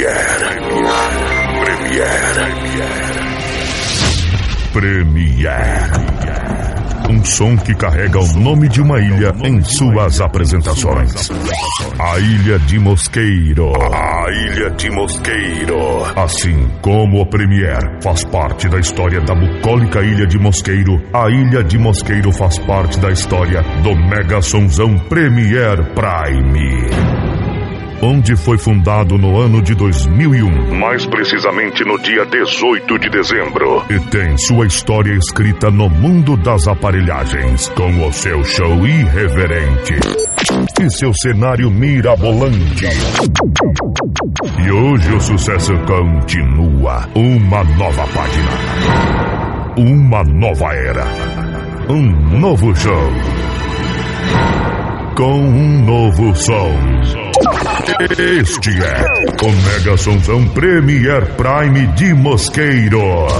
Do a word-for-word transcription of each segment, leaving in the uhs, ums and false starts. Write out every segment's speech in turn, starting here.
Premier. Premier. Premier. Premier. Um som que carrega o nome de uma ilha em suas apresentações. A Ilha de Mosqueiro. A Ilha de Mosqueiro. Assim como o Premier faz parte da história da bucólica Ilha de Mosqueiro, a Ilha de Mosqueiro faz parte da história do mega sonzão Premier Prime, onde foi fundado no ano de dois mil e um, mais precisamente no dia dezoito de dezembro, e tem sua história escrita no mundo das aparelhagens, com o seu show irreverente e seu cenário mirabolante. E hoje o sucesso continua. Uma nova página, uma nova era, um novo show, com um novo som. Este é o Mega Sonzão Premier Prime de Mosqueiro.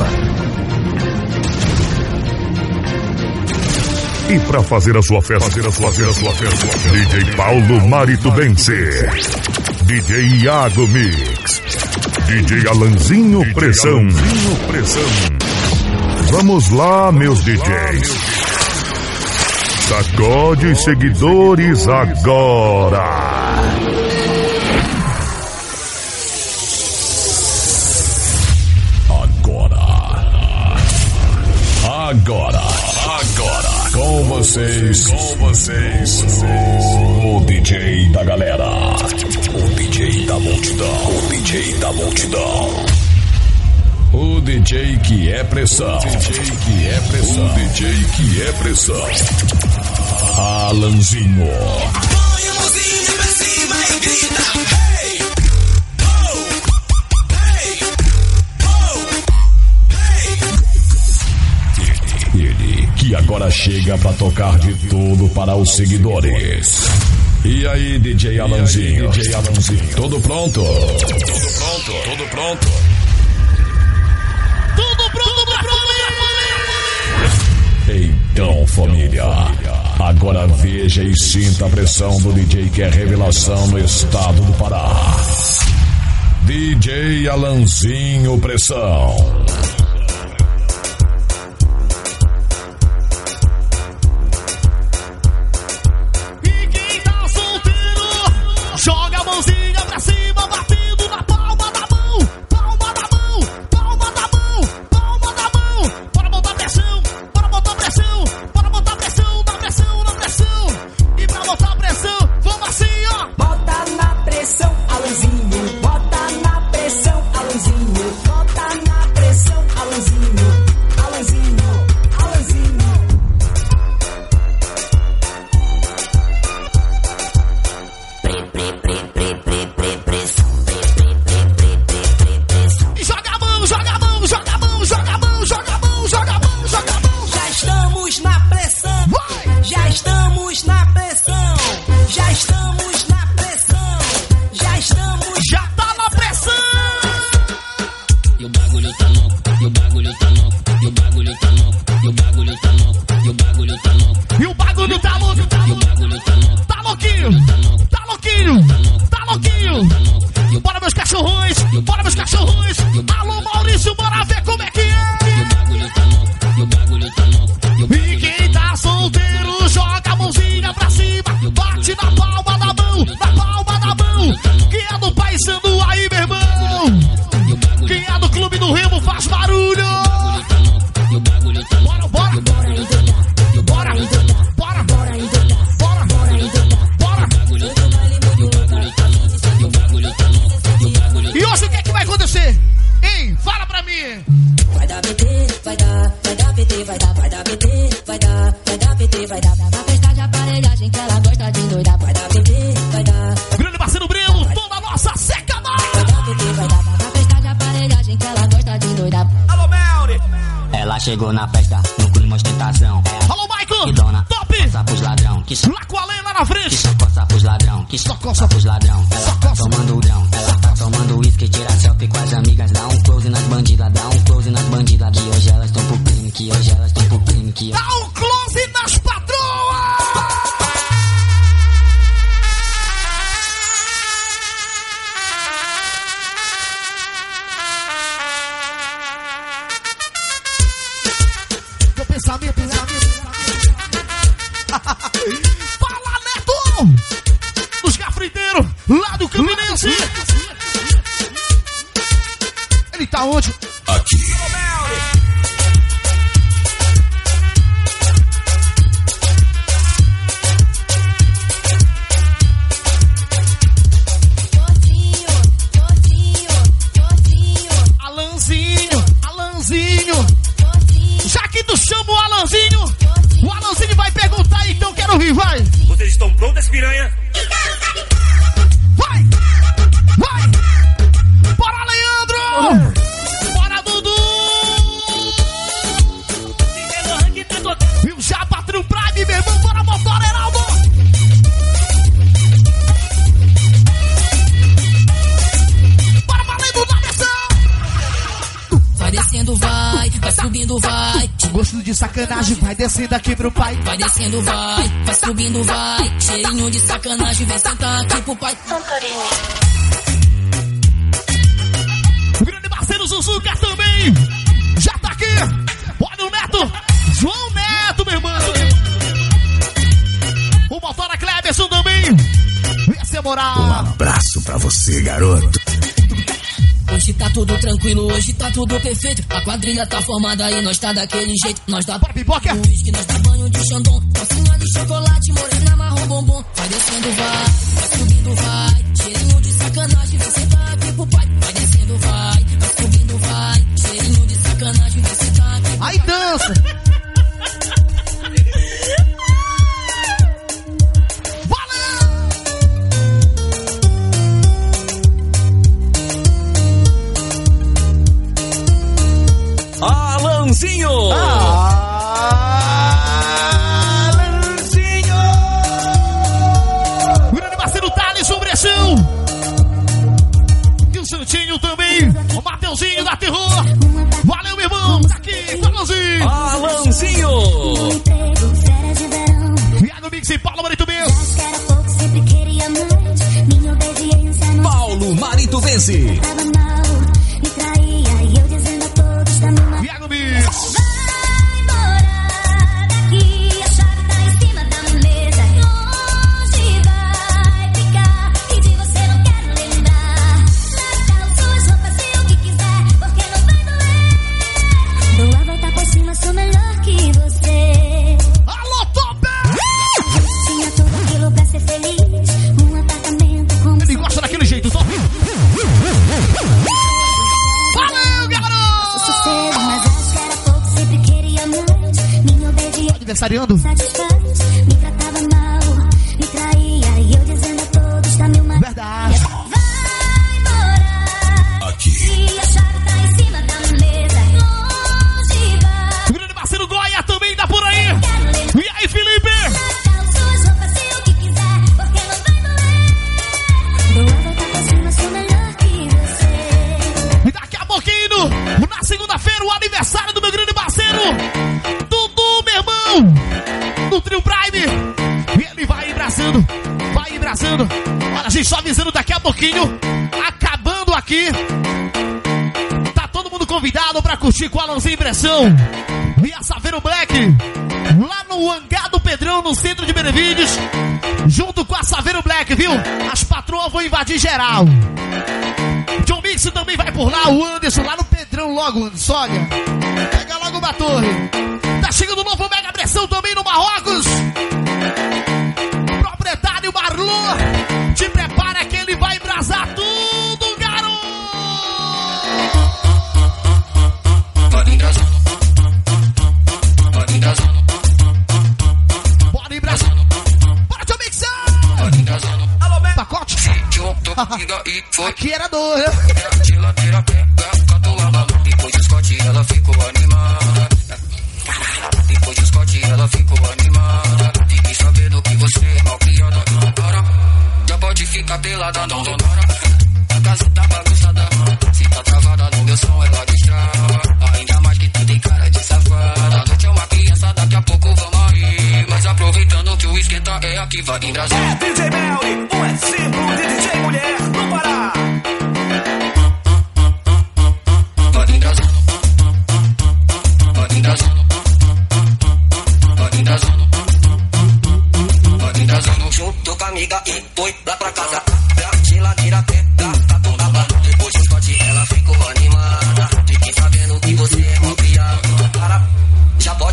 E para fazer a sua festa, fazer a sua festa, a sua festa, D J Paulo Maritubense, D J Iago Mix, D J Alanzinho Pressão. Vamos lá, meus D Js. Sacode seguidores agora. Agora, agora, com vocês, com vocês, o D J da galera, o D J da multidão, o D J da multidão, o D J que é pressão, D J que é pressão, o D J que é pressão, Alanzinho. Põe a mãozinha pra cima e grita, hey! Que agora chega pra tocar de tudo para os seguidores. E aí, D J Alanzinho? D J Alanzinho. Tudo pronto? Tudo pronto, tudo pronto. Tudo pronto pra família! Então, família, agora veja e sinta a pressão do D J que é revelação no estado do Pará. D J Alanzinho Pressão. Chegou na festa, no clima ostentação. Alô, Michael! Que dona, top! Coça pros ladrão. Que lá com a lei lá na frente. Que só coça pros ladrão. Que só coça pros ladrão. Ela só tá coça. tomando grão. Ela tá tomando uísque, tira selfie com as amigas. Dá um close nas bandidas, dá um close nas bandidas. Que hoje elas estão pro crime, que hoje elas estão pro crime. Que dá um close nas patroas! Mixi. Ele tá onde? Aqui. Alanzinho, Alanzinho. Já que tu chama o Alanzinho, o Alanzinho vai perguntar, então quero ouvir, vai. Vocês estão prontas, piranha? Vai, vai. Bora, Leandro. Bora, Dudu. E o Japa Trio Prime, meu irmão. Bora, motor, Heraldo. Bora, valendo na versão. Vai descendo, vai, vai subindo, vai. Gosto de sacanagem, vai descendo aqui pro pai. Vai descendo, vai, vai subindo, vai. Cheirinho de sacanagem, vem sentar aqui pro pai. O grande parceiro Suzuka também já tá aqui. Olha o Neto, João Neto, meu irmão. O Motora Cleberson também. Esse é moral. Um abraço pra você, garoto. Hoje tá tudo tranquilo, hoje tá tudo perfeito. A quadrilha tá formada e nós tá daquele jeito. Nós dá Bora, pipoca. uísque, nós dá banho de xandão. Calcinha de chocolate, morena, marrom, bombom. Vai descendo, vai, vai subindo, vai. Cheirinho de sacanagem, vem sentar aqui pro pai. Vai descendo, vai, vai subindo, vai. Cheirinho de sacanagem, vem sentar aqui pro pai. Aí dança. Alanzinho! Alanzinho! O grande parceiro Thaleson Brechão! E o Santinho também! O Mateuzinho da Terror! Valeu, meu irmão! Tá aqui, Alanzinho! Alanzinho! Viado Mix e Paulo Marito Benz! Paulo Marito Vence! Viado Mix! Vai embora daqui, a chave tá em cima da mesa. Longe vai ficar, e de você não quero lembrar. Natal, suas roupas e o que quiser, porque não vai doer. Dou a volta por cima, sou melhor que você. Alô, Top! Tinha tudo aquilo pra ser feliz, um apartamento com... Ele gosta daquele jeito, Top! Valeu, garoto! Sossego, mas acho que era pouco, sempre queria mais. Minha obediência Aniversariando? satisfaz, me tratava mal, me traía, e eu dizendo a todos, tá meu marido. Verdade! Vai embora Aqui. e a chave tá em cima da mesa. Longe vai, O grande parceiro Goya também tá por aí! E aí, Felipe? Natal, suas roupas e o que quiser, porque não vai doer. Dou a volta por cima, sou melhor que você. E daqui a pouquinho, na segunda-feira, o aniversário do meu grande parceiro, Dudu, meu irmão, do Trio Prime. E ele vai embraçando, vai embraçando. Olha, a gente só avisando daqui a pouquinho, acabando aqui. Tá todo mundo convidado pra curtir com a Alanzinho Impressão e a Saveiro Black, lá no Hangar do Pedrão, no centro de Benevides, junto com a Saveiro Black, viu? As patroas vão invadir geral. John Mix também vai por lá, o Anderson lá no Pedrão logo, Anderson, olha. Pega logo uma torre. Tá chegando o novo Mega Pressão também no Marrocos. Proprietário Marlon, te prepara que ele vai embrasar tudo, garoto. Pode embrasar. Pode embrasar. Bora embrasar. Bora, John Mix. Pode embrasar. Alô, Beto. Pacote. E foi. Aqui era dor, né? Geladeira pega, catuaba. Depois do Scott ela ficou animada. Depois do Scott ela ficou animada. Fiquei sabendo que você é mal criada. Para, já pode ficar pelada, não, não, para. A casa tá bagunçada. Se tá travada no meu som, ela destrava. Ainda mais que tu tem cara de safada. A noite é uma criança, daqui a pouco vamos aí. Mas aproveitando que o esquenta é aqui, vai em Brasil. É D J Melly, um exemplo de D J mulher no Pará. Pode embrasar. Pode embrasar. Pode embrasar. Pode embrasar. Junto com a amiga e foi lá pra casa. A geladeira pega.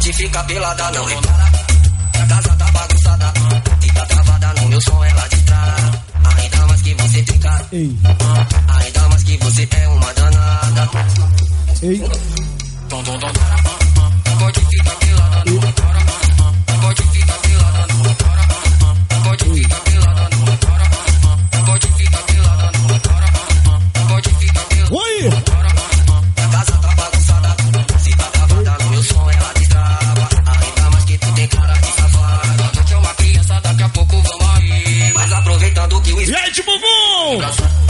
pode ficar pelada, não repara. A casa tá bagunçada, fica travada no meu som, ela distrata. Ainda mais que você tem cara, ainda mais que você é uma danada. Ei. Pode ficar pelada, não repara. Pode ficar pelada, não repara. Pode ficar pelada, não repara. Pode ficar pelada, não repara. Pode ficar pelada. Oi! A casa tá bagunçada, se tá travada no meu som, ela destrava. Ainda mais que tu tem cara de safada. A gente é uma criança, daqui a pouco vamos aí. Mas aproveitando que o E aí, Timogum!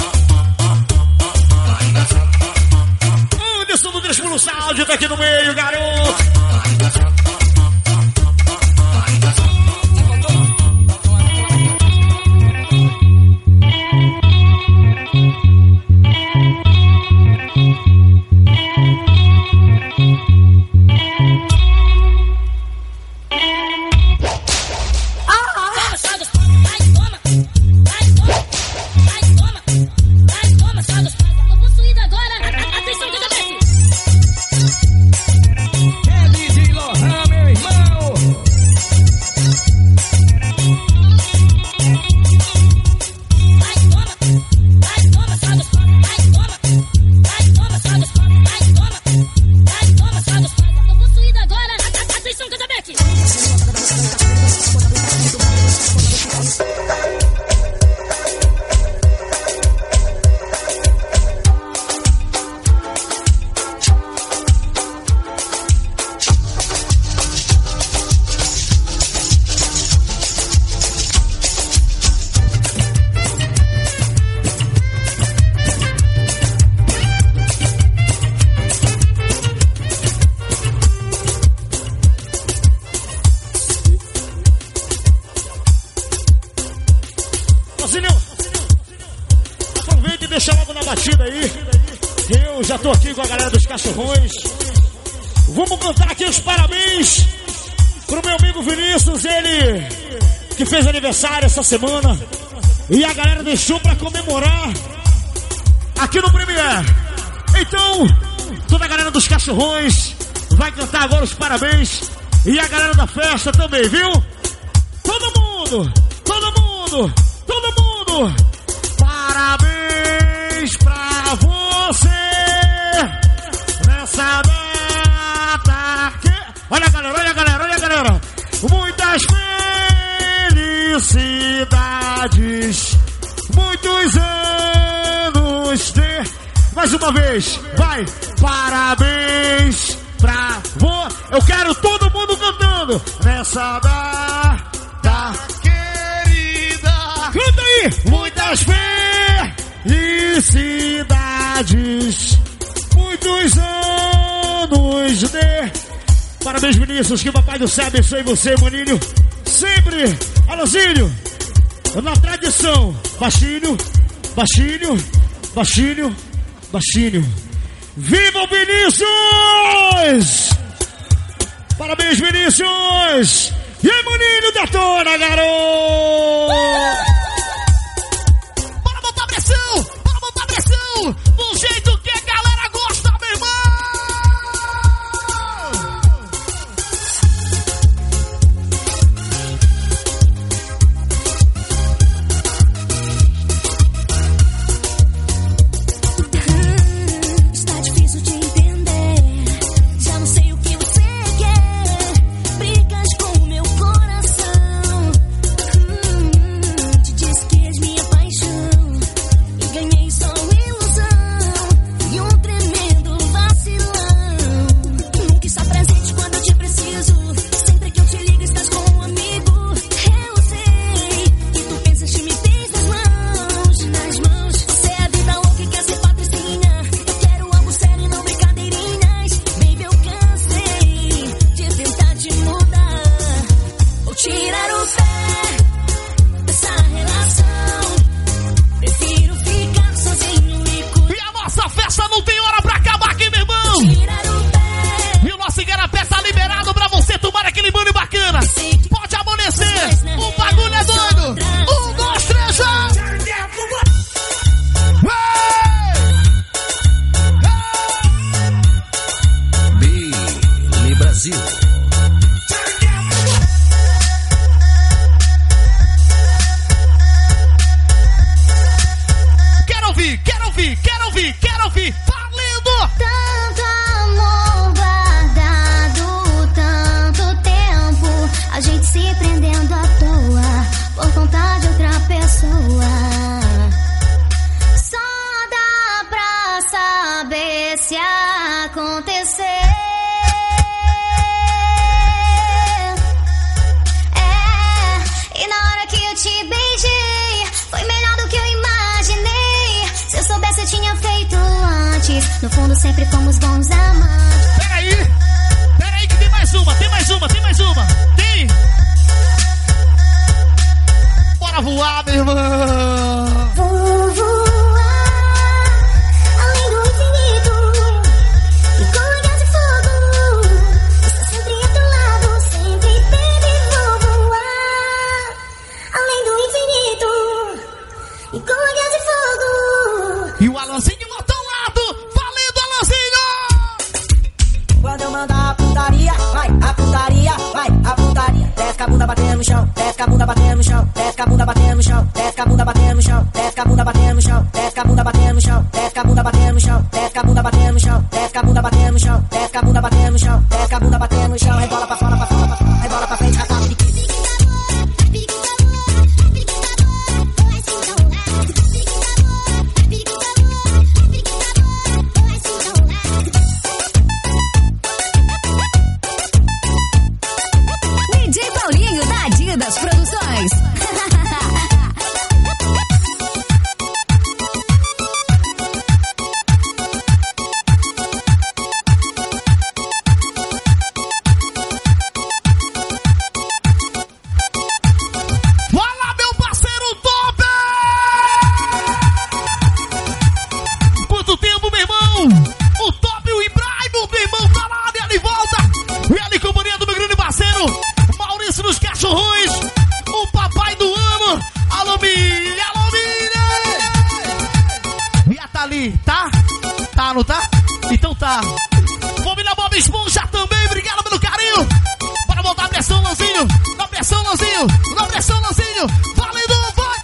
Anderson do três pelo Sáudio tá aqui no meio, garoto! Deixa logo na batida aí. Eu já tô aqui com a galera dos Cachorrões. Vamos cantar aqui os parabéns pro meu amigo Vinícius, ele que fez aniversário essa semana. E a galera deixou pra comemorar aqui no Premier. Então, toda a galera dos Cachorrões vai cantar agora os parabéns. E a galera da festa também, viu? Todo mundo, todo mundo, todo mundo. Parabéns pra você nessa data. Que... Olha, galera, olha, galera, olha, galera. Muitas felicidades, muitos anos de... Mais uma vez, vai. Parabéns pra você. Eu quero todo mundo cantando nessa data querida. Canta aí. Muitas felicidades, muitos anos de... Parabéns, Vinícius, que o Papai do Céu abençoe você, maninho. Sempre, Alãozinho, na tradição. Baixinho, baixinho, baixinho, baixinho. Viva o Vinícius! Parabéns, Vinícius! E aí, maninho, detona, garoto! Bora botar pressão! Bora botar pressão! Do jeito que a galera gosta, meu irmão! Está difícil de entender. Já não sei o que você quer. Brigas com o meu coração. Hum. vontade de outra pessoa. Só dá pra saber se acontecer. É, e na hora que eu te beijei, foi melhor do que eu imaginei. Se eu soubesse eu tinha feito antes. No fundo sempre fomos bons amantes. Peraí, peraí que tem mais uma, tem mais uma, tem mais uma. Tem. Bora voar, meu irmão. Vou voar além do infinito e com olhos de fogo. Estou sempre ao teu lado, sempre baby. Vou voar além do infinito e com olhos de fogo. E o Alanzinho botou ao lado. Valendo, Alanzinho! Quando eu mandar a putaria, vai, a putaria, vai, a putaria. Desce a bunda batendo no chão, desce a bunda batendo no chão, desce a bunda batendo no chão, desce a bunda batendo no chão, desce a bunda batendo no chão, desce a bunda batendo no chão, desce a bunda batendo no chão, desce a bunda batendo no chão, desce a bunda batendo no chão, desce a bunda batendo no chão, desce a bunda batendo no chão, rebola pra fora, pra fora, pra fora, rebola pra frente, raspa de biquíni. D J Paulinho da Adidas Produções. Fala, meu parceiro top! Quanto tempo, meu irmão? O top, o Ibrahim, meu irmão, tá lá, e ele volta. E ali, companhia do meu grande parceiro Maurício dos Cachorrões, o papai do ano. Alô, Miriam, alô, Miriam. E a Thali, tá? Tá, não tá? Então tá. Família Bob Esponja também, obrigado pelo carinho. Bora voltar a pressão, Lanzinho. Na pressão, Lanzinho. Na pressão, Lanzinho. Valendo, vai.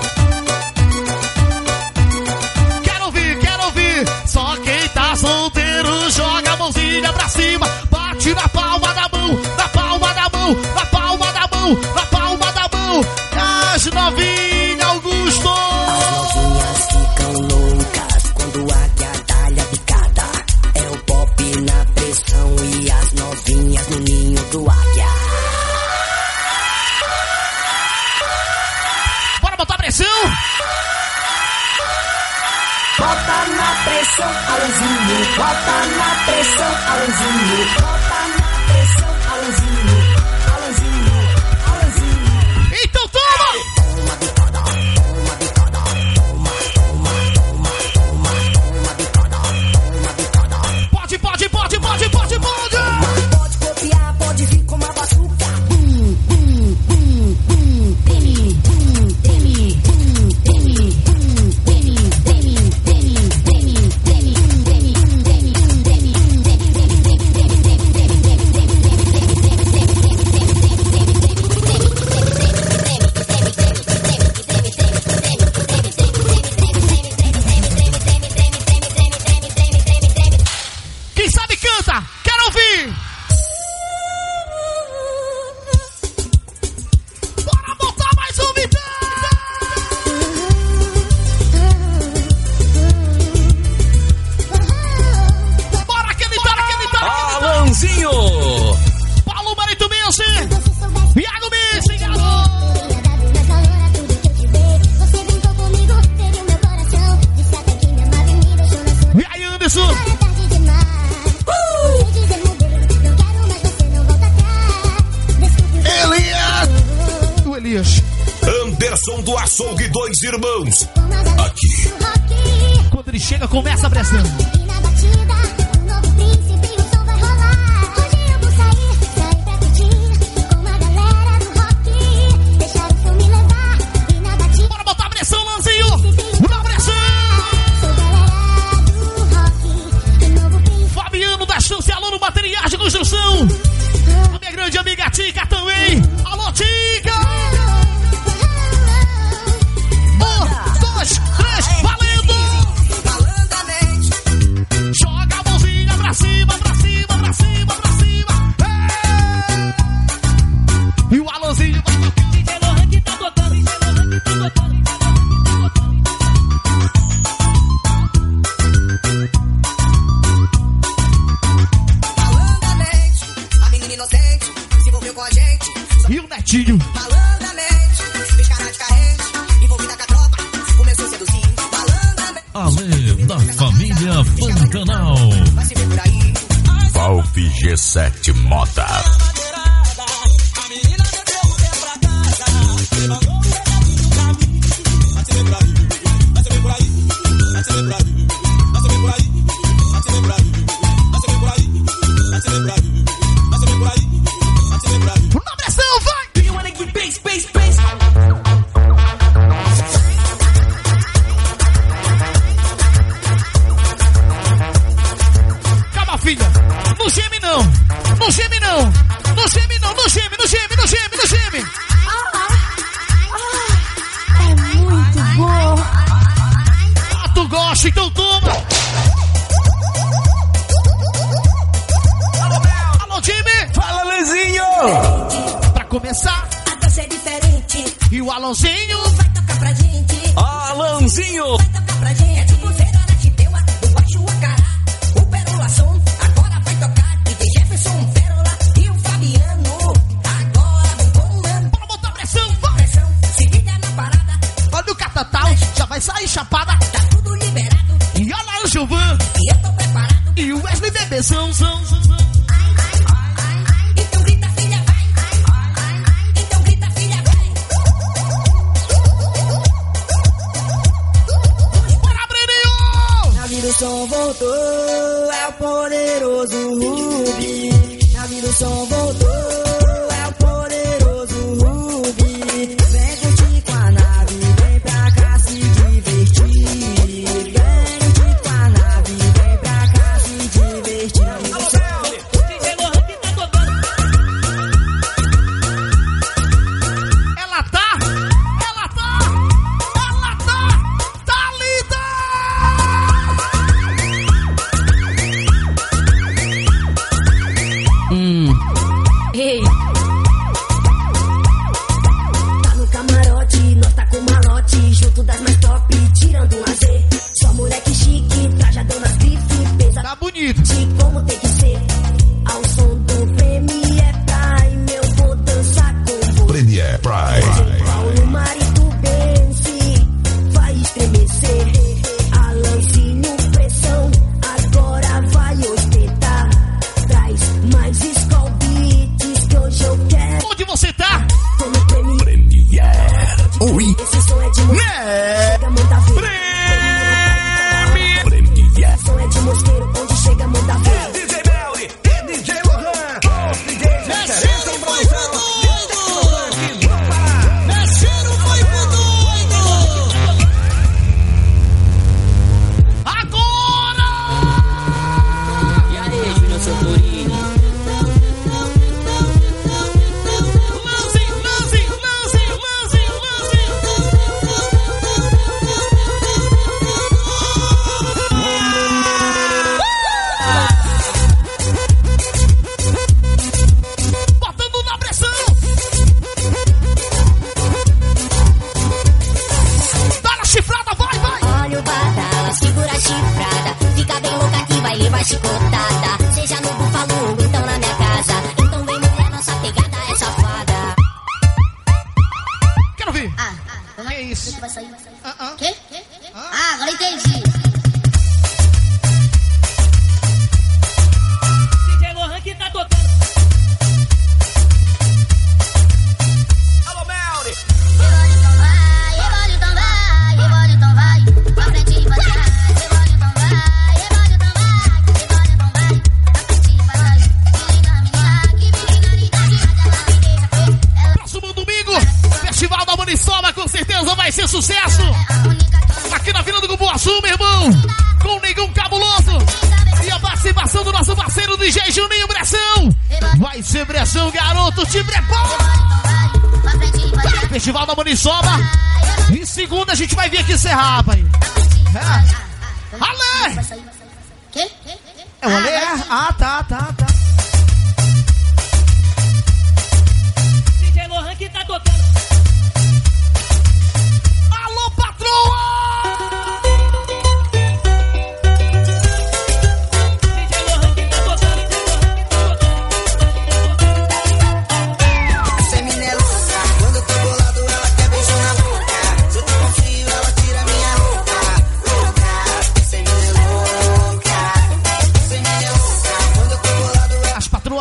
Quero ouvir, quero ouvir. Só quem tá solteiro joga a mãozinha pra cima. Bate na palma da mão, na palma da mão, na palma da mão, na palma da mão. As novinhas, Augusto. As novinhas ficam loucas quando a águia dá-lhe a picada. É o pop na pressão e as novinhas no ninho do águia. Bora botar pressão. Bota na pressão, Alanzinho. Bota na pressão, Alanzinho. Bota na pressão, Alanzinho. Alanzinho, Alanzinho. Então toma. Toma bicada, toma bicada, toma, toma, toma, toma, toma bicada, toma bicada. Pode, pode, pode, pode, pode, pode. Pode copiar, pode vir com uma bazuca. Bum, bum, bum, bum, teme, bum, teme, bum, teme, bum, teme, teme, teme, teme, teme, teme, teme, Quem sabe canta. Quero ouvir. Bora botar mais um vitão. Bora que ele tá, que ele tá, que ele tá. Alanzinho! Paulo Marito Messi. Iago Messi, Iago. E aí, Anderson? Elias! O Elias. Anderson do Açougue, dois irmãos. Aqui. Quando ele chega, começa a pressão. E na batida, o novo príncipe, o som vai rolar. Hoje eu vou sair, sair pra curtir com a galera do rock. Deixar o som me levar. E na batida, Bora botar pressão, Lanzinho. Dá pressão. sou galera do rock. O novo príncipe. Fabiano da Chance, alô no Materiais de Construção. A minha grande amiga Tica também. Alô, Tica. Um, dois, três, valendo. Malandamente. Além da família Pantanal. Valve G sete Moda. Na pressão, vai! Calma, filha. Não geme, não. Não geme, não. Não geme, não. Não geme, não geme, não geme, não geme. É muito bom. Ah, tu gosta, então toma. Alô, time. Fala, Lezinho! Pra começar, A dança é diferente. e o Alonzinho. Vai tocar pra gente. Alanzinho! Vai tocar pra gente. É tipo Vera na Chiteua, do baixo a cará. O Perolação agora vai tocar. D J Jefferson, Pérola e o Fabiano. Agora vem comando. Bora botar pressão, vai. Pressão, se liga na parada. Olha o Catatal, já vai sair chapada. Tá tudo liberado. E olha o Gilvan. E eu tô preparado. E o Wesley Bebê são, são, são, são. Então grita, filha, vai. Então grita, filha, vai. Bora, Breninho! Na vida o som voltou, é o poderoso Rubi. Na vida o som voltou, é o poderoso Rubi. Vem curtir com a nave, vem pra cá se divertir. Vem curtir com a nave, vem pra cá se divertir. Ela tá, ela tá, ela tá, tá linda! Ei, Tá no camarote, nós tá com malote, junto das mais top, tirando um lazer. Só moleque chique, trajadão nas bife, pesa Tá bonito. de como tem que ser. Ao som do Premier Prime, eu vou dançar com você. Premier Prime. Paulo Marito Benci vai estremecer. Alanzinho pressão, agora vai ostentar. Traz mais Skull Beats que hoje eu quero. Onde você tá? Tô no Premier. Oi. Esse som é de mosqueiro. Chega, manda ver. Esse som é de mosqueiro, onde chega, manda ver. D J Melly, D J Lohan, D J Desceram foi pro doido! Desceram foi pro doido! Agora! E aí, Júnior Santorini? Lance, lance, lance, lance, lance! Botando na pressão! Dá na chifrada, vai, vai! Olha o badala, segura a chifrada. Fica bem louca que vai levar chicotada. Seja no búfalo, então na minha casa. Então vem mulher, nossa pegada é safada. Quero ver! Ah, Que isso? vai sair? Ah, ah. Quê? Ah, agora entendi. D J Lohan que tá tocando. Alô, Melly! Rebole então vai, rebole então vai, rebole então vai. Pra frente e pra trás. Rebole então vai, rebole então vai, rebole então vai. Pra frente e pra trás. Me liga, menina, que me liga, liga, ela me deixa preso. Ela Próximo domingo, Festival da Maniçoba com certeza vai ser sucesso! é a única que Aqui na Vila do Cupuaçu, meu irmão! Com o Negão Cabuloso! E a participação do nosso parceiro D J Juninho Bressão! Vai ser Bressão, garoto! Te prepara! pra frente e pra trás. Festival da Maniçoba! E segunda a gente vai vir aqui encerrar, rapaz! É. Ale! Quê? É o Ale? Ah, tá, tá, tá. D J Lohan que tá tocando. Alô, patroa! D J Lohan que tá tocando. Essa mina é louca, quando eu tô bolado ela quer beijo na boca. Se eu tô com frio ela tira minha roupa. Louca,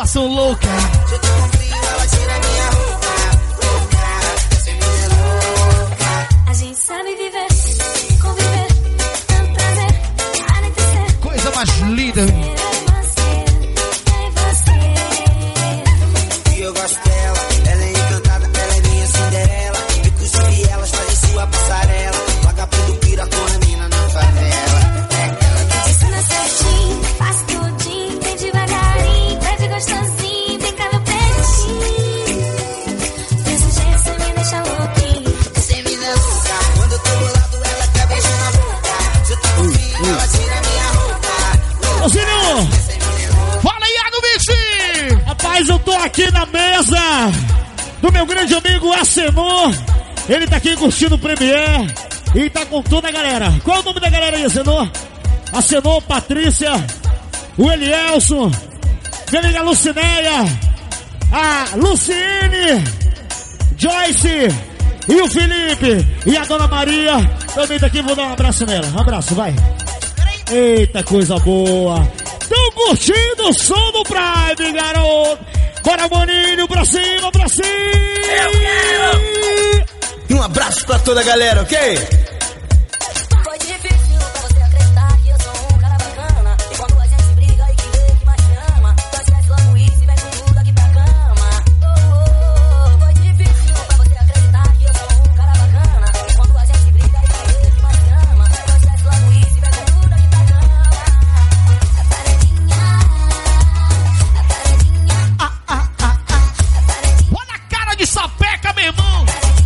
situação louca. Se eu tô com frio, ela tira minha roupa. Louca, essa menina é louca. A gente sabe viver, conviver, tanto prazer, anoitecer. Coisa mais linda. Eu e você, eu e você. E eu gosto dela, ela é encantada, ela é minha Cinderela. Inclusive elas fazem sua passarela. Vagabundo pira com a mina na favela. Te ensina certinho, faz tudinho, vem devagarinho, pede gostosinho, vem cá meu peitinho. Desse jeito você me deixa louquinho, você me dá louca. Quando eu tô bolado, ela quer beijar na boca. Se eu tô com frio, ela tira minha roupa. Ô, Zinho! Fala aí, Iago Mixi! Rapaz, eu tô aqui na mesa do meu grande amigo Acenor. Ele tá aqui curtindo o Premiere e tá com toda a galera. Qual é o nome da galera aí, Acenor? Acenor, Patrícia, o Elielson, minha amiga Lucinéia, a Luciene, Joyce e o Felipe e a Dona Maria. Também tá aqui, vou dar um abraço nela. Um abraço, vai. Eita, coisa boa. Tão curtindo o som do Prime, garoto. Bora, maninho, pra cima, pra cima. Eu quero. E um abraço pra toda a galera, ok? Foi difícil pra você acreditar que eu sou um cara bacana. E quando a gente briga e que vê que mais chama, então esquece logo isso e vem com tudo aqui pra cama. Oh, oh, oh. Foi difícil pra você acreditar que eu sou um cara bacana. E quando a gente briga e que vê que mais chama, então esquece logo isso e vem com tudo aqui pra cama. A paredinha, a paredinha, Ah, ah, ah, ah. Olha a cara de sapeca, meu irmão.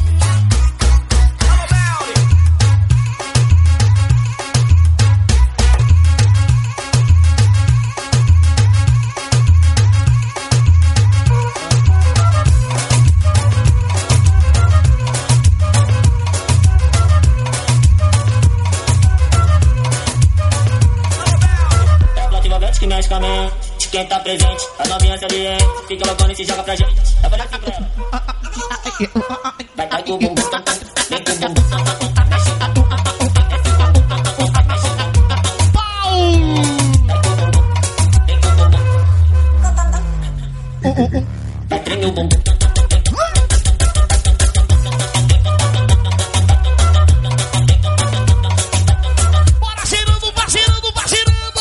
É o plot envolvente que mexe com a mente. Quem tá presente, a novinha saliente. Fica loucona e se joga pra gente. Eu vou dar aqui pra ela. Vai, vai com o bumbum, tam, tam. Vem com o bumbum, tam, tam, tam. Mexe, tam, tam, tam, tam. Mexe, tam, tam, tam, tam. Mexe, tam, tam, tam, tam. Pau! Vai com o bumbum, vem com o bumbum. Vai, treme o bumbum, tam, tam, tam, tam. Bora girando, vai girando, vai girando.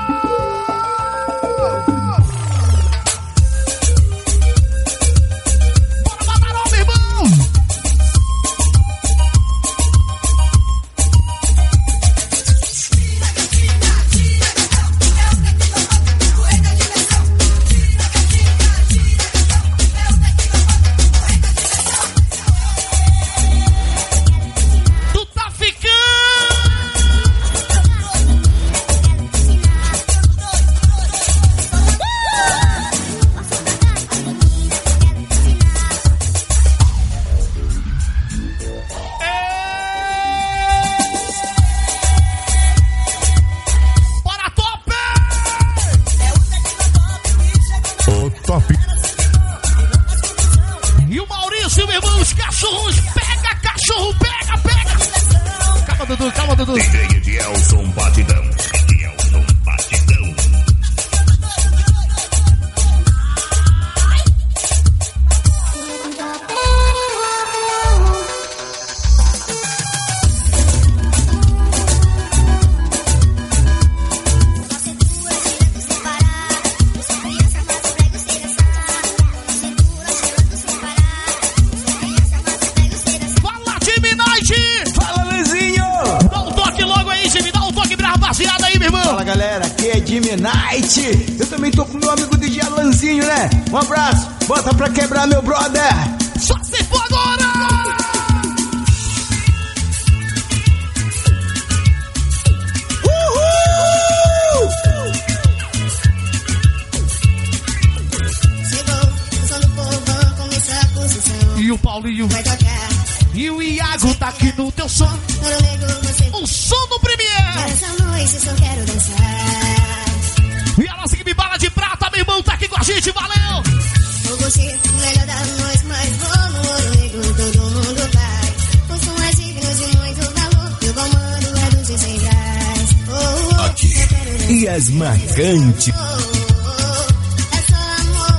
Bora, Badaró, meu irmão. Tu tá ficando. Bora, top! O top E o Maurício, meu irmão, os cachorros, pega, cachorro, pega, pega! Calma, Dudu, calma, Dudu. D J Edielson Batidão. Edielson Batidão. Fala, time Night! Fala, Luizinho! Dá um toque logo aí, Jimmy, dá um toque pra rapaziada aí, meu irmão! Fala, galera, aqui é Jimmy Night. Eu também tô com meu amigo D J Alanzinho, né? Um abraço, bota pra quebrar, meu brother. Só se for agora! Uhul! Chegou, o som do povão, começou a posição. E o Paulinho Vai tocar, e o Iago tá aqui no teu som. quando nego você. O som do Premiere! Essa noite só quero dançar. E a nossa equipe Bala de Prata, meu irmão, tá aqui com a gente, valeu! Vou curtir o melhor da noite, mas vou no ouro negro, todo mundo vai. O som é digno de muito valor, e o comando é dos seis reais. Oh, oh, Aqui. eu quero dançar. E as marcantes. Oh, oh, oh, é só amor.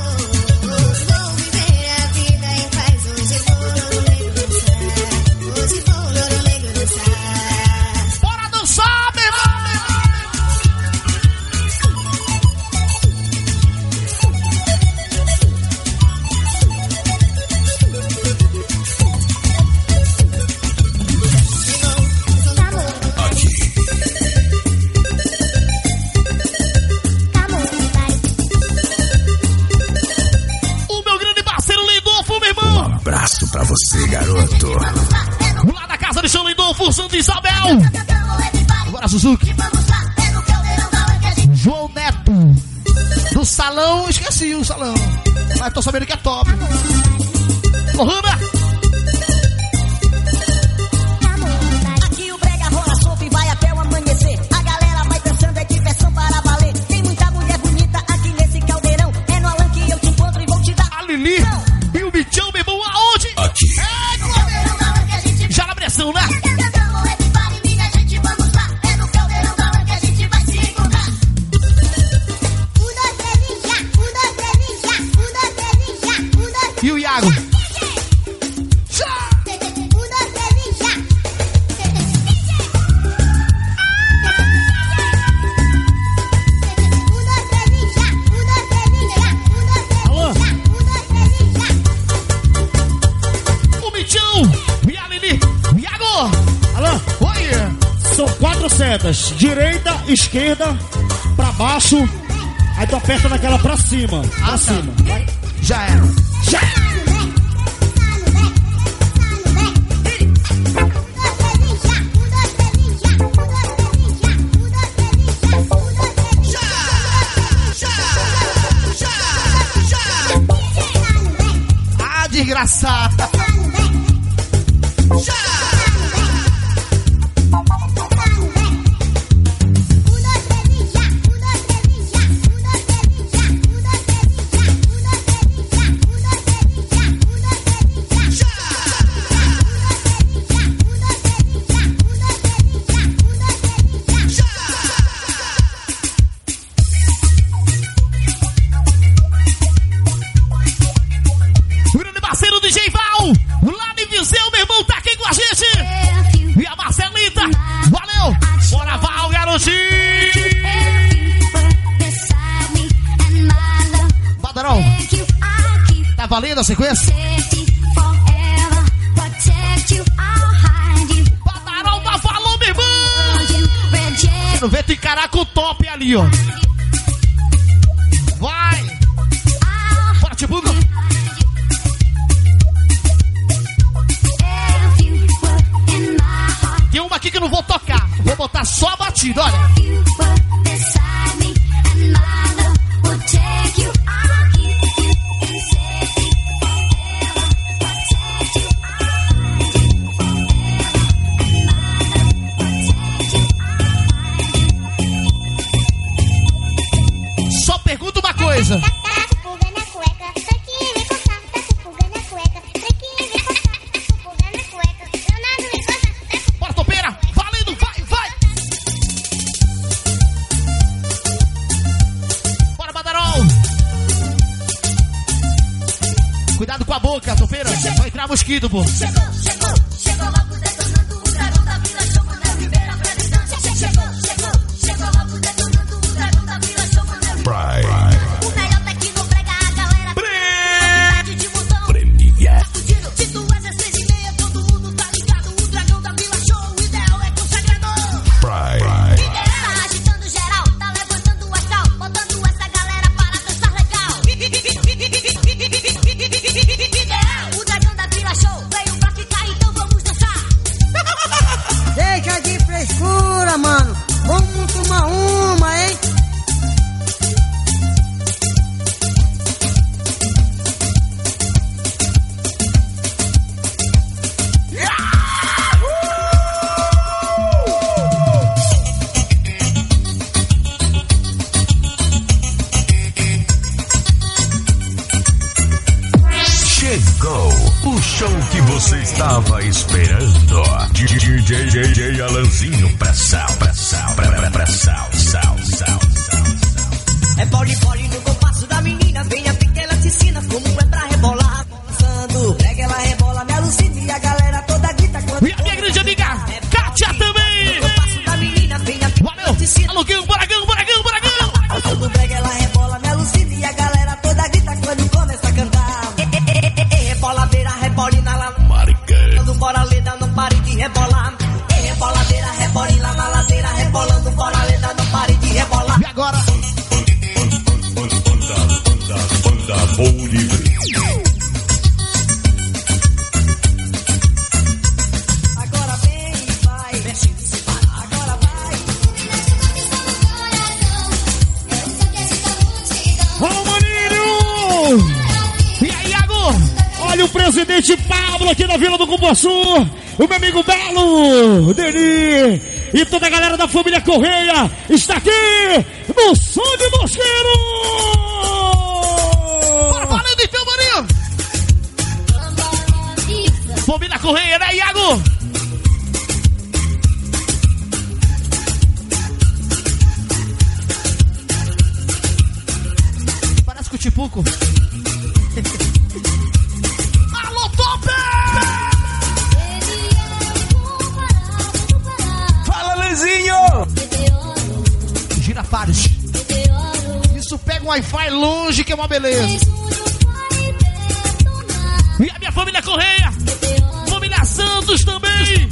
Bora, Suzuki. João Neto. Do salão, esqueci o salão. Mas tô sabendo que é top. Lohana. Aqui o brega rola solto e vai até o amanhecer. A galera vai dançando, é diversão para valer. Tem muita mulher bonita aqui nesse caldeirão. É no Alan que eu te encontro e vou te dar a Lili e o Michão, meu irmão, aonde? Aqui. É, já na pressão, né? E o Iago? Alô? O Michão e a Lili. Iago! Alô? Oi! São quatro setas. Direita, esquerda, pra baixo. Aí tu aperta naquela pra cima. Pra Ah, tá. cima. Vai. Já era. Já era. Ah, desgraçada. O grande parceiro D J Val, lá de Viseu, meu irmão, tá aqui com a gente. E a Marcelita, valeu. Bora, Val, garotinho. Badarão, tá valendo a sequência? Badarão, tá falando, meu irmão. Quero ver tu encarar com o top ali, ó. Vai. Bora, Tibuco. Tem uma aqui que eu não vou tocar. Vou botar só a batida, olha. Só pergunta uma coisa. Bora, topeira. Valendo, vai, vai. Bora, Badarol. Cuidado com a boca, topeira. Vai entrar mosquito, pô. Chegou, chegou, chegou logo detonando o dragão da Vila Show, Manuel Ribeiro apresentando. Chegou, chegou, chegou logo detonando o dragão da Vila Show, Manuel Ribeiro. O melhor tá aqui no brega, a galera. Quantidade de montão. Premier. Sacudindo. Se tu és às seis e meia, todo mundo tá ligado. O dragão da Vila Show, o ideal é consagrador. Prime. Tá agitando geral, tá levantando o astral, botando essa galera para dançar legal. O dragão da Vila Show veio pra ficar, então vamos dançar. Deixa de frescura, mano. Vamos tomar uma, hein? Chegou o show que você estava esperando. D J J J Alanzinho, pressão, pressão, pre- pre- pressão, sal, sal, sal. É pole, pole no compasso da menina. Venha que ela te ensina como é pra rebolar. Dançando, pega ela rebola, me alucina e a galera toda grita quando. E a minha grande amiga, Kátia também. No compasso da menina, venha que Valeu. te ensina. Alugão, Baragão, Baragão, Baragão. Quando pega ela rebola, me alucina e a galera toda grita quando começa a cantar. E, e, e, e, e, reboladeira, rebolina lá. Quando bora leda, não pare de rebolar. E reboladeira, rebolina na ladeira, rebolando bora leda, não pare de rebolar. E agora? Banda Voo Livre. Agora vem e vai, mexe, Presidente Pablo aqui na Vila do Cupuaçu. O meu amigo Belo, Deni e toda a galera da família Correia está aqui no Som de Mosqueiro. Bora valendo então, maninho. Família Correia, né, Iago? Parece com o Tipuco. Alô, top! Fala, Luizinho! Girafales. Isso pega um Wi-Fi longe que é uma beleza. E a minha família Correia. Família Santos também.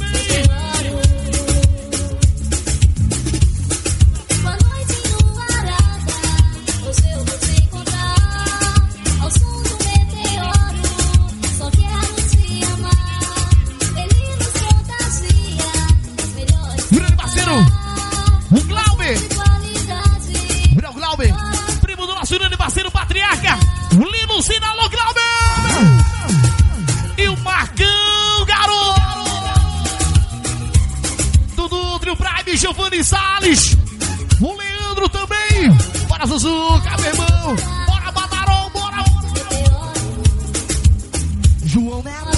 Grande parceiro, o Glauber. Grande Glauber. Primo do nosso grande parceiro Patriarca. O Lino Sinalô Glauber. E o Marcão, garoto. Dudu, Trio Prime, Giovanni Salles. O Leandro também. Bora, Zuzuca, meu irmão. Bora, Badarão, bora. João Neto.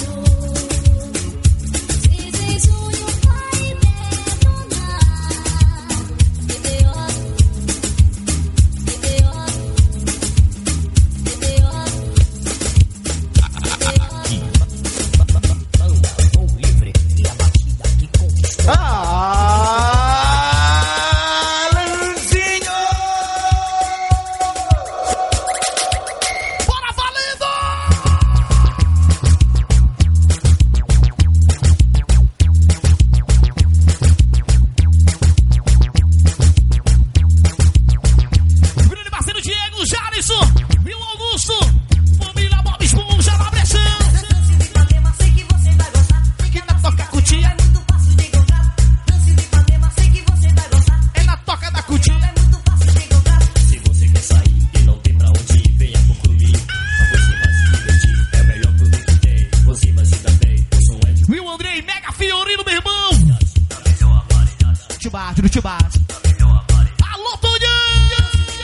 Alô, Toninho!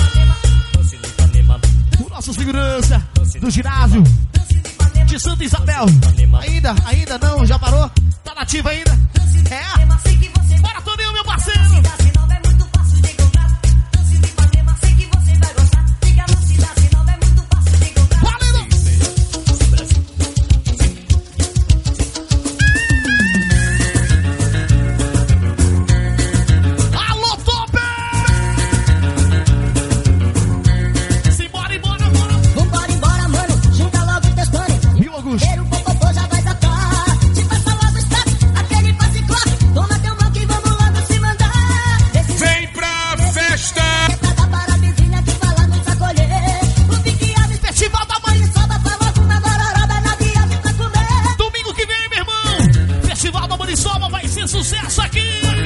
O nosso segurança do ginásio de Santa Isabel. Ainda, ainda não, já parou? Tá nativa ainda? É? Bora, Toninho, meu parceiro! Sucesso aqui!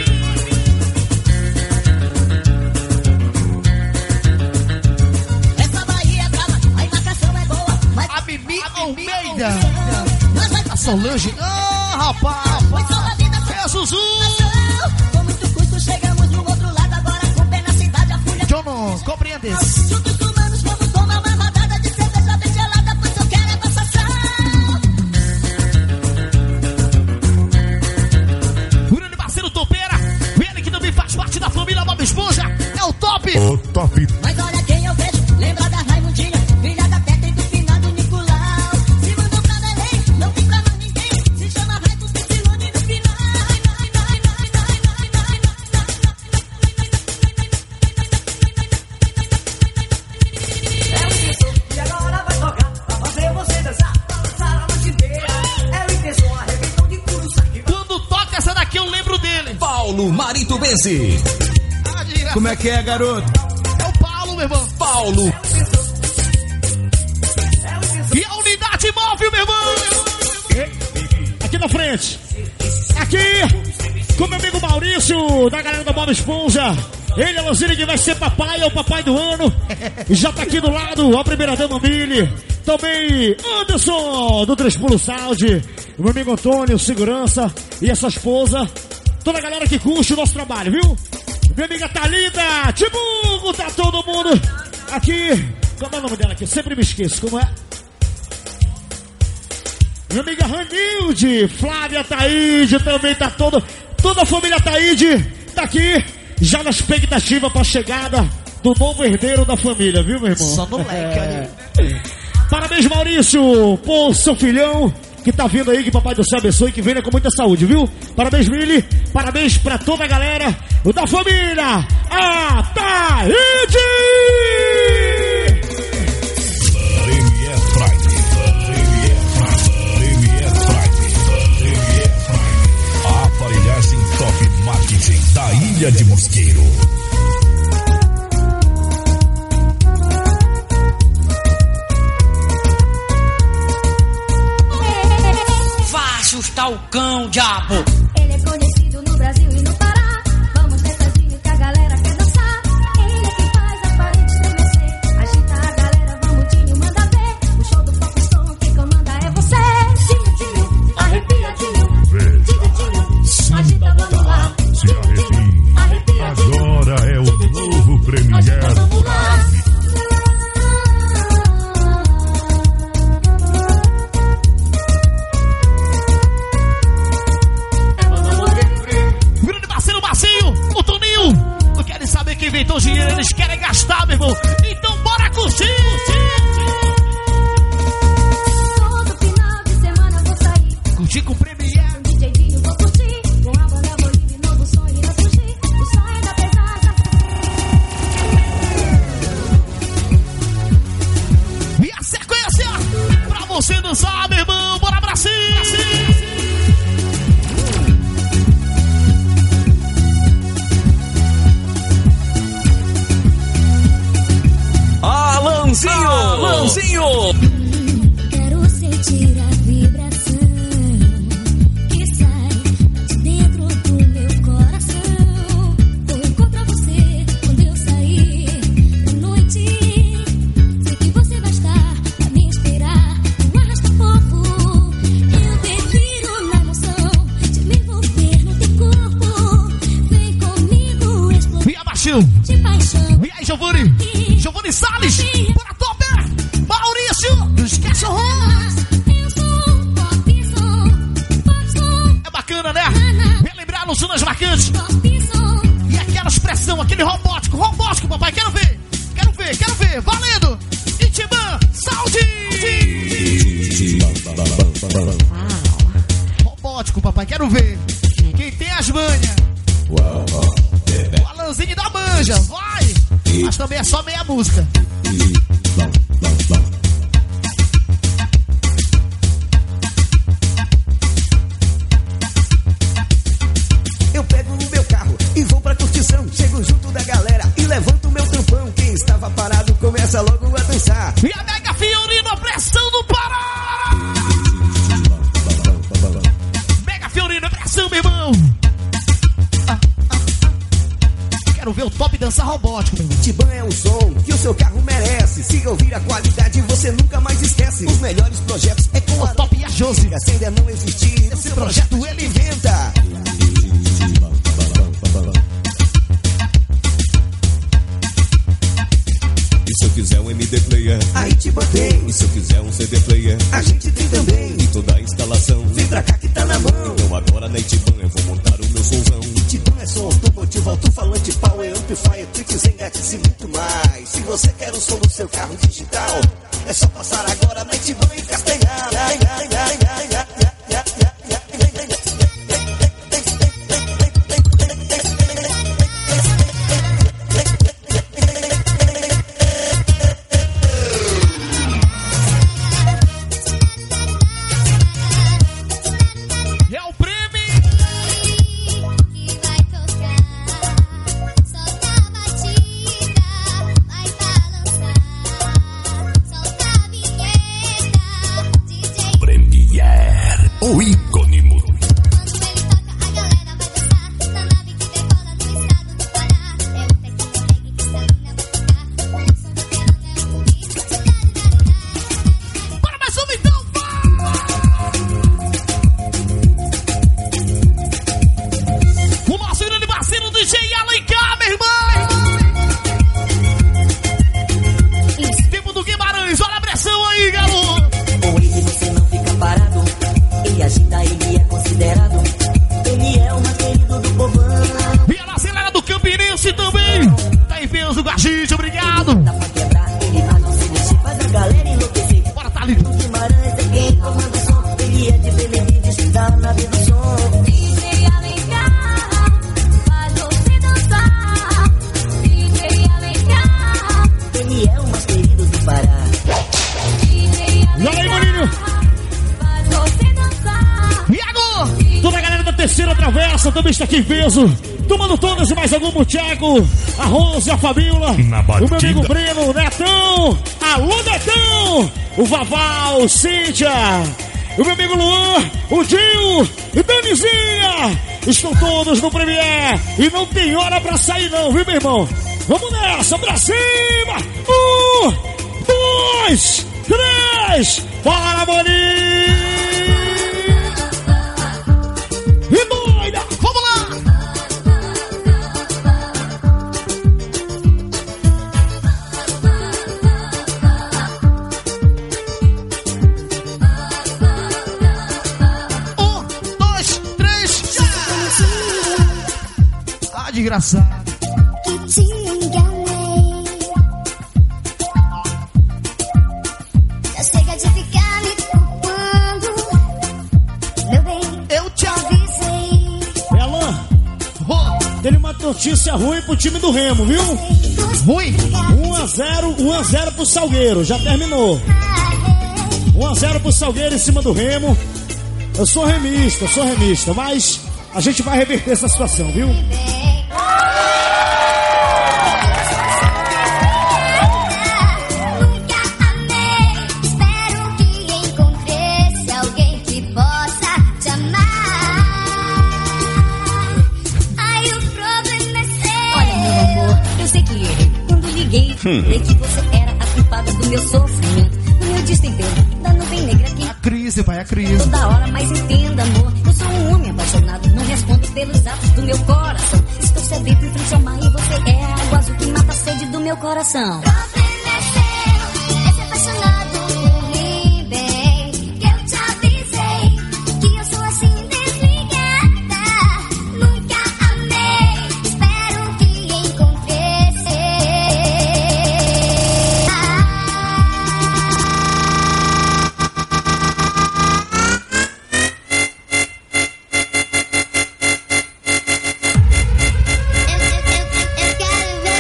Essa Bahia é brava, a embarcação é boa, mas a Mimi Almeida, a Solange, ah, rapaz, é a Zuzu. Com muito custo chegamos no outro lado, agora com pé na cidade a folha. Eu não compreendo isso. Juntos humanos vamos tomar uma rodada de cerveja bem gelada, pois eu quero é passação. Faz parte da família Bob Esponja, é o top! O top! Mas olha quem eu vejo, lembra da Raimundinha, filha da Teta e do finado Nicolau. Se mandou pra Belém, não tem pra mais ninguém, se chama Raico, se se ilude no final. É o intenção, e agora vai tocar, pra fazer você dançar, pra dançar a noite inteira. É o intenção, arrebentão de curu, saque. Quando toca essa daqui eu lembro dele. Paulo Marito Benzi. Como é que é, garoto? É o Paulo, meu irmão. Paulo. E a unidade móvel, meu irmão. Aqui na frente. Aqui, com meu amigo Maurício, da galera da Bob Esponja. Ele é o que vai ser papai, é o papai do ano. E já tá aqui do lado, a primeira dama Mili. também Anderson do Três Pulos Saúde, o meu amigo Antônio, segurança, e a sua esposa, toda a galera que curte o nosso trabalho, viu? Minha amiga Thalita, Tibugo, tá todo mundo aqui. Como é o nome dela aqui? Eu sempre me esqueço, como é? Minha amiga Ranilde, Flávia Taíde também tá todo, toda a família Taíde tá aqui, já na expectativa pra chegada do novo herdeiro da família, viu, meu irmão? Só no leque, olha. Parabéns, Maurício, por seu filhão que tá vindo aí, que papai do céu abençoe, que venha com muita saúde, viu? Parabéns, Mili, parabéns pra toda a galera da família Ataíde! Premier Friday, Premier Friday, Premier Friday, Premier Friday. A aparelhagem top marketing da Ilha de Mosqueiro. Assustar o cão, diabo. Ele é conhecido no Brasil e no Pará. Vamos nessazinho que a galera quer dançar. Ele é quem faz a parede estremecer. Agita a galera, vamos Tinho, manda ver. O show do pop som, quem comanda é você. Tinho, Tinho, arrepia, Tinho. Diga, Tinho, agita, vamos lá. Se arrepia. Arrepia, Tinho. Agora é o novo Premier Agita, vamos lá. Que inventou dinheiro, eles querem gastar, meu irmão. Então bora curtir. Todo final de semana vou sair. Curtir com o Premier. Com D J Dinho vou curtir. Com a banda Bolívia, novo som irá surgir. O sonho da pesada. E a sequência pra você dançar, meu irmão. Bora pra cima. Alanzinho! Alanzinho! Quero sentir a vibração que sai de dentro do meu coração. Vou encontrar você quando eu sair da noite. Sei que você vai estar a me esperar no arrasta-fogo. Eu prefiro na emoção de me envolver no teu corpo. Vem comigo explodir E abaixo. de paixão. E aí, Giovanni? Giovanni Salles. Bora, top. Maurício. Não esquece o Ross. Eu sou um pop som, pop som, É bacana, né? Relembrar nos zonas marcantes. pop som. E aquela expressão, aquele robótico. Robótico, papai. Quero ver. Quero ver, quero ver. Valendo. Itibã. Saúde. Robótico, papai. Quero ver. Quem tem as manhas. O Alanzinho da manja. Vai. Mas também é só meia música. Eu pego no meu carro e vou pra curtição. Chego junto da galera e levanto meu tampão. Quem estava parado começa logo a dançar. E a Mega Fiorino, a pressão do Pará. Mega Fiorino, a pressão, meu irmão. Ah, ah, ah. Quero ver o top dançar robótico, meu irmão. Tibã é um som que o seu carro merece. Se ouvir a qualidade, você nunca mais esquece. Os melhores projetos é com O a top e a Josi. Se ainda não existir, esse projeto ele inventa. E se eu quiser um M D player, Aí Tibã tem, e se eu quiser um C D player, a gente tem também. e toda a instalação, Vem pra cá que tá na mão. então agora na Itibã eu vou montar o meu somzão. Tibã é som automotivo, alto-falante, power, amplifier, tricks, engates e muito mais. Se você quer o som do seu carro digital, é só passar agora na Tibã e castanhar. É o prêmio. Que vai tocar, solta a batida, vai balançar, solta a vinheta. Massa também está aqui em peso. Tomando todas e mais algum, Thiago, a Rose, a Fabiola, Na batida. o meu amigo Breno, o Netão, alô Netão, o Vaval, Cíntia, o meu amigo Luan, o Gil e Danizinha. Estão todos no Premier e não tem hora pra sair não, viu, meu irmão? Vamos nessa, pra cima! Um, dois, três, bora, Boninho! E doida, vamos lá! Um, dois, três, já! Ah, desgraçado. Que te enganei. Já chega de ficar me culpando. Meu bem, Eu te avisei. Elan, tem uma notícia ruim pro time do Remo, viu? Ruim. um a zero, um a zero pro Salgueiro, já terminou. um a zero pro Salgueiro em cima do Remo. Eu sou remista, eu sou remista, mas a gente vai reverter essa situação, viu? Nunca amei. Espero que encontresse alguém que possa te amar. Ai, o problema é seu. Olha, meu amor, eu sei que errei. Quando liguei, falei que você era a culpada do meu sofrimento, do meu destempero, da nuvem negra que A crise, pai, a crise. toda hora, mas entenda, amor, eu sou um homem apaixonado, não respondo pelos atos do meu coração. Estou sedento em frente ao mar e você é a água azul que mata a sede do meu coração. O problema é seu. É ser apaixonado por mim, bem. Que eu te avisei. Que eu sou assim desligada. Nunca amei. Espero que encontresse. Eu, eu, eu, eu quero ver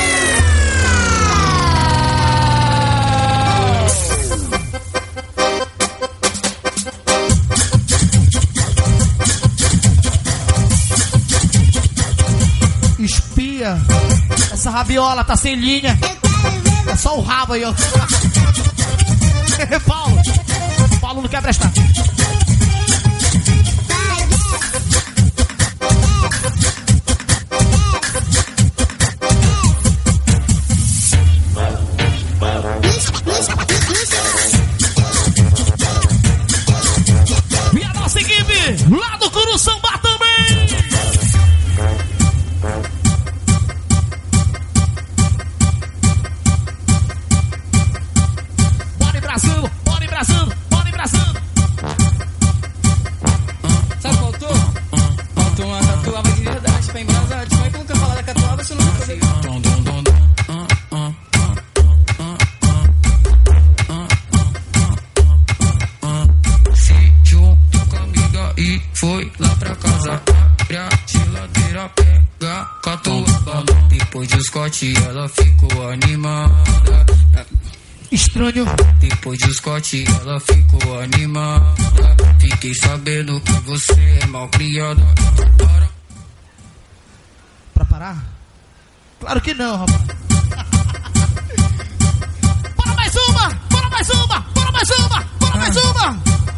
Espia. Essa rabiola tá sem linha. É só o rabo aí, ó. Paulo. Paulo não quer prestar. E a nossa equipe lá do Curu Samba também. Bora em Brasil, bora em Brasil, bora em Brasil. Sabe qual faltou? Faltou uma catuaba de verdade pra embrasar. Tipo, aí como que eu falar da catuaba se eu não vou fazer? Se juntou com a amiga e foi lá pra casa. Abre a geladeira, pega catuaba. Depois de Scott ela ficou animada. Estranho. Depois de Scott ela ficou animada. Fiquei sabendo que você é malcriada. Para. Pra parar? Claro que não, rapaz. Bora mais uma, bora mais uma, bora mais uma, bora mais uma.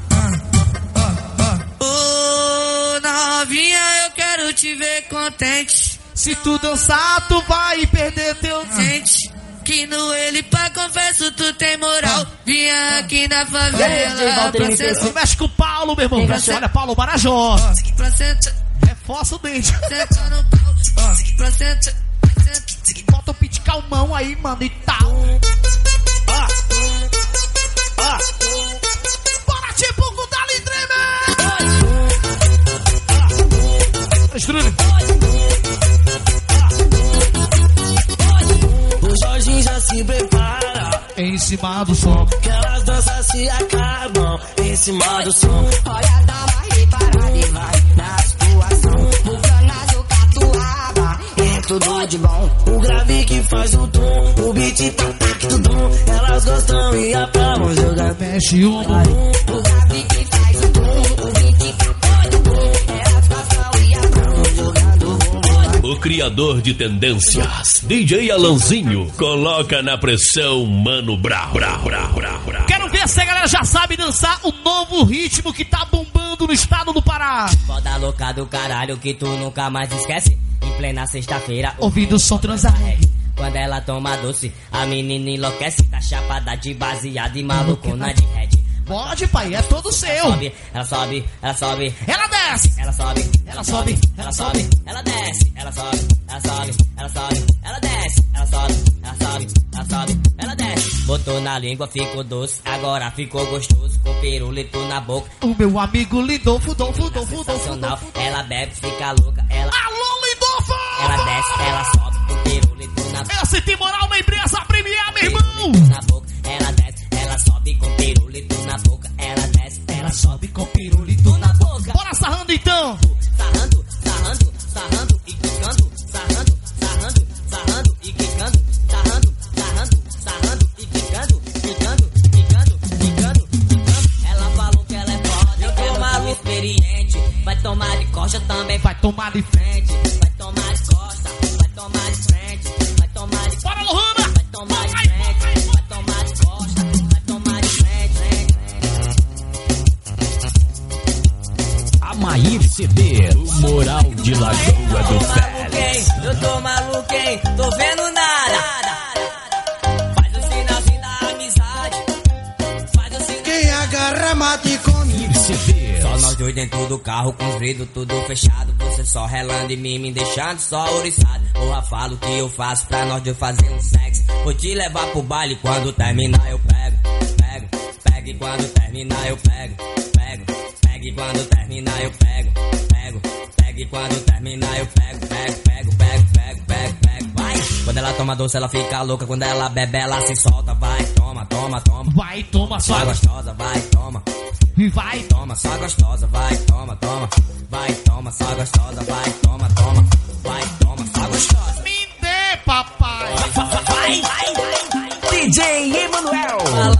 Ô novinha, eu quero te ver contente. Se tu dançar, tu vai perder teu Gente, que no ele pra confesso tu tem moral. Vinha aqui na favela pra ser Não mexe com o Paulo, meu irmão. Vem, Olha, Paulo Marajó. pra sentar, Reforça o dente. senta no pau. Pra sentar, senta. Bota o pit calmão aí, mano, e tal. Bora tipo com Dali Dremer. Estrune. O Jorginho já se prepara. Em cima do som. Que elas danças se acabam. Em cima do som. Olha, dá uma reparada e vai na situação. O canado catuaba. É tudo de bom. O grave que faz o tom. O beat tá tac do dom. Elas gostam e aplaudem jogar. Mexe o O grave que faz o tom. O beat tá tac do dom. Elas gostam e aplaudem. criador de tendências, D J Alanzinho, coloca na pressão, Mano Brau. Brau, brau, brau, brau. Quero ver se a galera já sabe dançar o novo ritmo que tá bombando no estado do Pará. Foda louca do caralho que tu nunca mais esquece. Em plena sexta-feira, ouvindo o som transar. Quando ela toma doce, a menina enlouquece. Tá chapada de baseada e malucona de head. Pode, pai, é todo seu. Ela sobe, ela sobe, ela sobe. Ela desce. Ela sobe, ela sobe, ela sobe. Ela desce, ela sobe, ela sobe, ela sobe. Ela desce, ela sobe, ela sobe, ela sobe. Ela desce. Botou na língua, ficou doce. Agora ficou gostoso, com pirulito na boca. O meu amigo Lidolfo, Dolfo, Dolfo, Dolfo. Ela bebe, fica louca. Ela... Alô, Lidolfo! Ela desce, ela sobe, com pirulito na boca. Essa tem moral na empresa Premier, meu irmão! Na boca, ela desce, ela sobe com pirulito na boca. Ela desce, ela sobe com pirulito na boca. Bora sarrando então! Sarrando, sarrando, sarrando e quicando. Sarrando, sarrando, sarrando e quicando. Sarrando, sarrando, sarrando e quicando. Quicando, quicando, quicando, quicando. Ela falou que ela é foda, eu tô maluco experiente. Vai tomar de costa também, vai tomar de frente. Vai tomar de costa, vai tomar de frente. Vai tomar de... Bora, Lohana! Vai tomar de frente, vai tomar de costa. Vai tomar de frente. A Maír C D, o moral de Lagoa do Félix. Eu tô maluco, hein? Tô vendo nada. Faz o sinalzinho da amizade. Faz o sinal. Quem agarra mate comigo. Só nós dois dentro do carro com os vidros tudo fechado. Você só relando em mim, me deixando só ouriçado. Porra, falo o que eu faço pra nós dois fazer um sexo. Vou te levar pro baile, quando terminar eu pego. Pego, pego e quando terminar eu pego. Pego, pego e quando terminar eu pego. Pego, pego e quando terminar eu pego. Pego, pego, pego, pego, pego, pego, vai. Quando ela toma doce ela fica louca. Quando ela bebe ela se solta. Vai, toma, toma, toma. Vai, toma, só Só gostosa, vai, toma. E vai, toma, só gostosa, vai, toma, toma. Vai, toma, só gostosa, vai, toma, toma. Vai, toma, só gostosa. Me dê, papai. Vai, vai, vai, vai. D J Emanuel.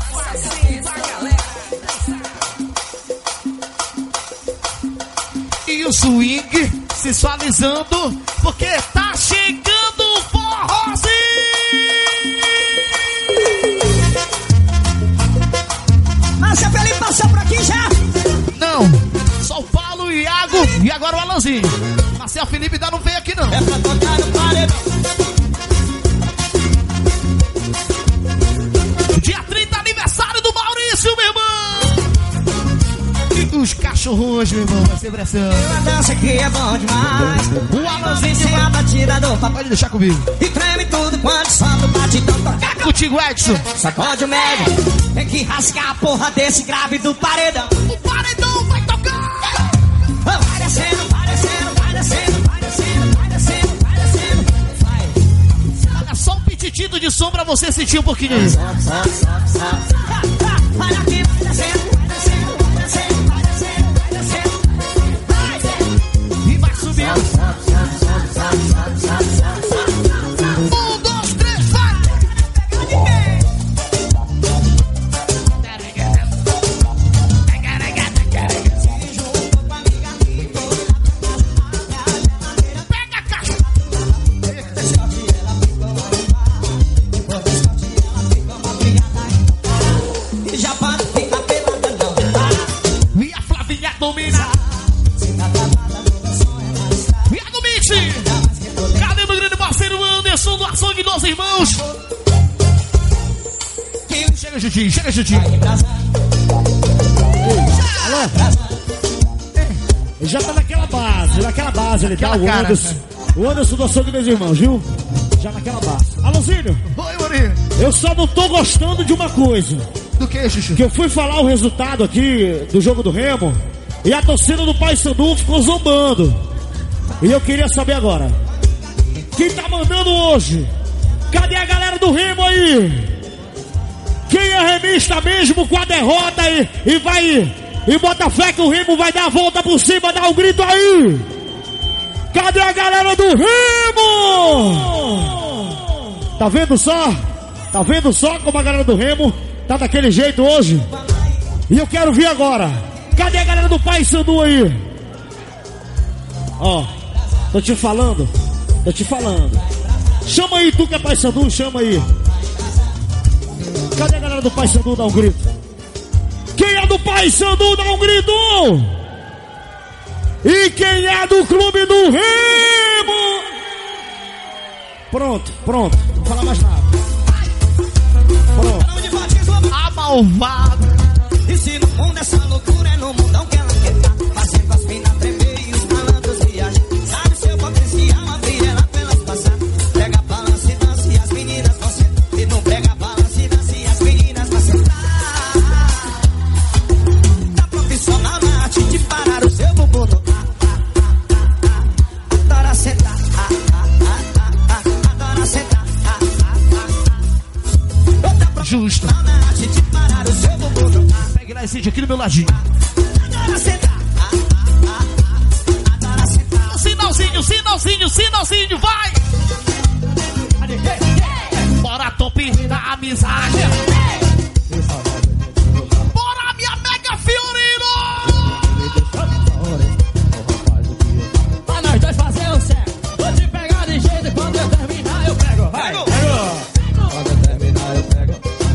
E o swing sensualizando, porque tá chegando o forrozinho. Márcia Felipe passou por aqui já? Não, só o Paulo, o Iago e agora o Alanzinho. Marcel Felipe ainda não veio aqui não. É pra tocar no paredão. Dia trinta, aniversário do Maurício, meu irmão. E os cachorros, meu irmão, vai ser pressão. A dança aqui é bom demais. O Alanzinho Sem a batida do papai. pode deixar comigo. E treme tudo quando solta o batidão. Toca Contigo, Edson. sacode o médio. Tem que rasgar a porra desse grave do paredão. O paredão vai tocar. Vai descendo, vai descendo, vai descendo, vai descendo, vai descendo, vai descendo. Vai. Olha só um pititito de som pra você sentir um pouquinho aí. Sobe, sobe, sobe, sobe. Vai aqui, vai descendo, vai descendo, vai descendo, vai descendo, vai descendo. Vai. E vai subindo. Um, dois, três, vai. Pega a caixa. E já para, fica pelada, não para. E a Flavinha domina. E a do Mix. Cadê meu grande parceiro Anderson do Açougue dos Irmãos? Chega, Jutinho, chega, Jutinho. Ele já tá naquela base, naquela base ele tá, Aquela o cara. Anderson. O Anderson do Açougue dos Irmãos, viu? Já naquela base. Alôzinho, Oi, Marinho. eu só não tô gostando de uma coisa. Do que, Xuxu? Que eu fui falar o resultado aqui do jogo do Remo e a torcida do Paysandu ficou zombando. E eu queria saber agora, quem tá mandando hoje? Cadê a galera do Remo aí? Quem é remista mesmo com a derrota aí e vai e bota fé que o Remo vai dar a volta por cima, dá um grito aí. Cadê a galera do Remo? Tá vendo só? Tá vendo só como a galera do Remo tá daquele jeito hoje? E eu quero ver agora. Cadê a galera do Paysandu aí? Ó, tô te falando. Tô te falando. Chama aí, tu que é Pai Sandu, chama aí. Cadê a galera do Pai Sandu? Dá um grito. Quem é do Pai Sandu, dá um grito. E quem é do Clube do Remo? Pronto, pronto. Não vou falar mais nada. Pronto. A malvada. E se no mundo essa loucura é no mundão que ela quer tá, fazendo as minas tremer e os malandros viajar. Sabe seu potencial, abrir ela pra elas passar. Pega a balança e dança e as meninas vão sentar. E não pega a balança e dança e as meninas vão sentar. Tá profissional na arte de parar o seu bumbum no ah, ah, ah, ah, ah. Adora sentar, ah, ah, ah, ah, ah. Adora sentar, ah, ah, ah, ah. Outra profissional na arte de parar o seu bumbum no ah. Pegue lá esse aqui do meu ladinho. Adora sentar, ah, ah, ah, ah. Adora sentar. Sinalzinho, sinalzinho, sinalzinho, vai! Bora, top da amizade! Bora, minha Mega Fiorino! Pra nós dois fazer o certo. Vou te pegar de jeito e quando eu terminar eu pego. Vai! Pego! Quando eu terminar eu pego.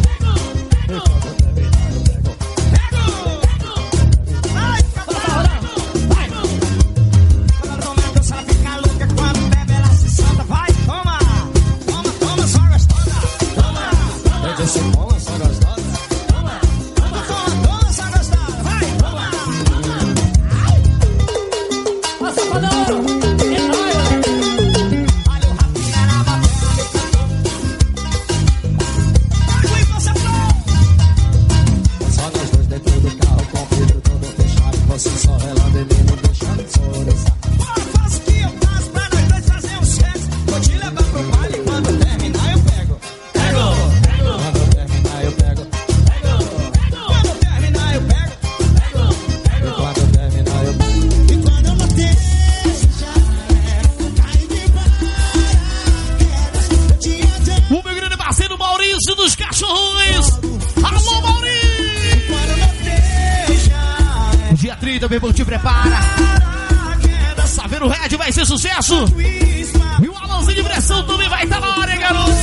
Meu irmão, te prepara. Saber o Red vai ser sucesso. E o Alanzinho de pressão também vai estar na hora, hein, garoto?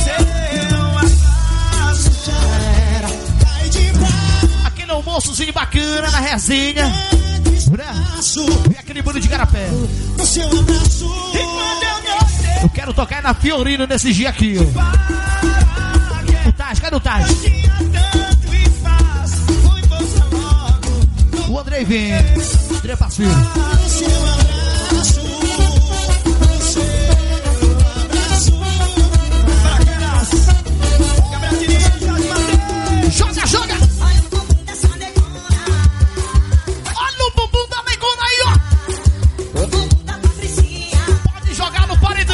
Aquele almoçozinho bacana na resenha, né? E aquele bolo de garapé. Eu quero tocar na Fiorino nesse dia aqui, ó. O Taj, cadê o Taj? O Andrei vem. André Passeiro. Joga, joga. Olha o bumbum da negona aí, ó. Pode jogar no paredão.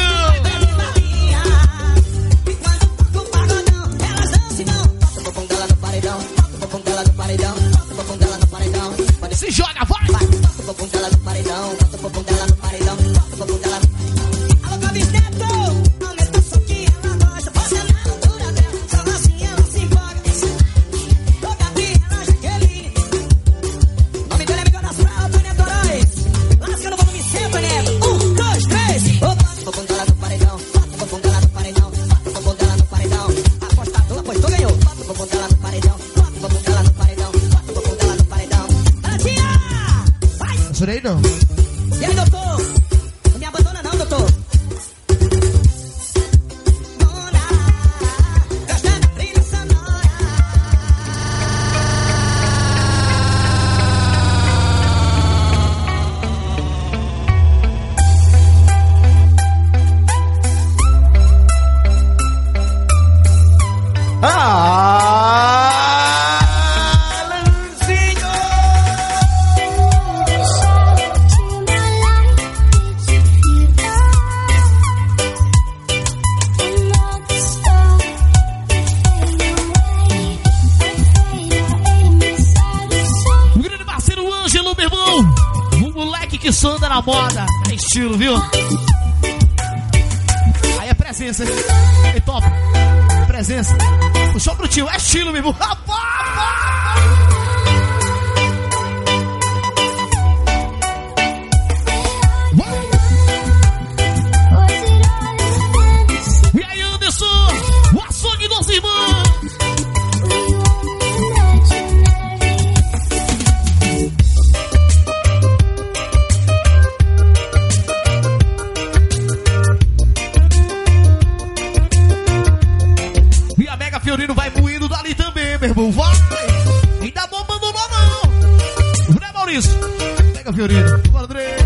Se joga, vai! Bota o bumbum dela no paredão, bota o bumbum dela no paredão, bota o bumbum dela no paredão. Alô, Gabineto, aumenta o som que ela gosta, você na altura dela, só assim ela se empolga. Ô, Gabriela, Jaqueline, nome dele é amigo das provas, Neto Dois. Lasca no volume sempre, Neto. Um, dois, três. Bota o bumbum dela no paredão, bota o bumbum dela no paredão, bota o bumbum dela no paredão. Apostador, apostou, ganhou. Bota o bumbum dela no paredão, bota o bumbum dela no paredão, bota o bumbum dela no paredão. Isso aí não. E aí, doutor? Não me abandona não, doutor. Mona, gostando da trilha sonora. Que só anda na moda, é estilo, viu? Aí é presença, hein? É top. Presença. Puxou pro tio, é estilo mesmo. Rapaz! Was it all Fiorino vai moído dali também, meu irmão. Vai! Ainda não abandonou, não. Né, Maurício? Pega, Fiorino. Bora, André.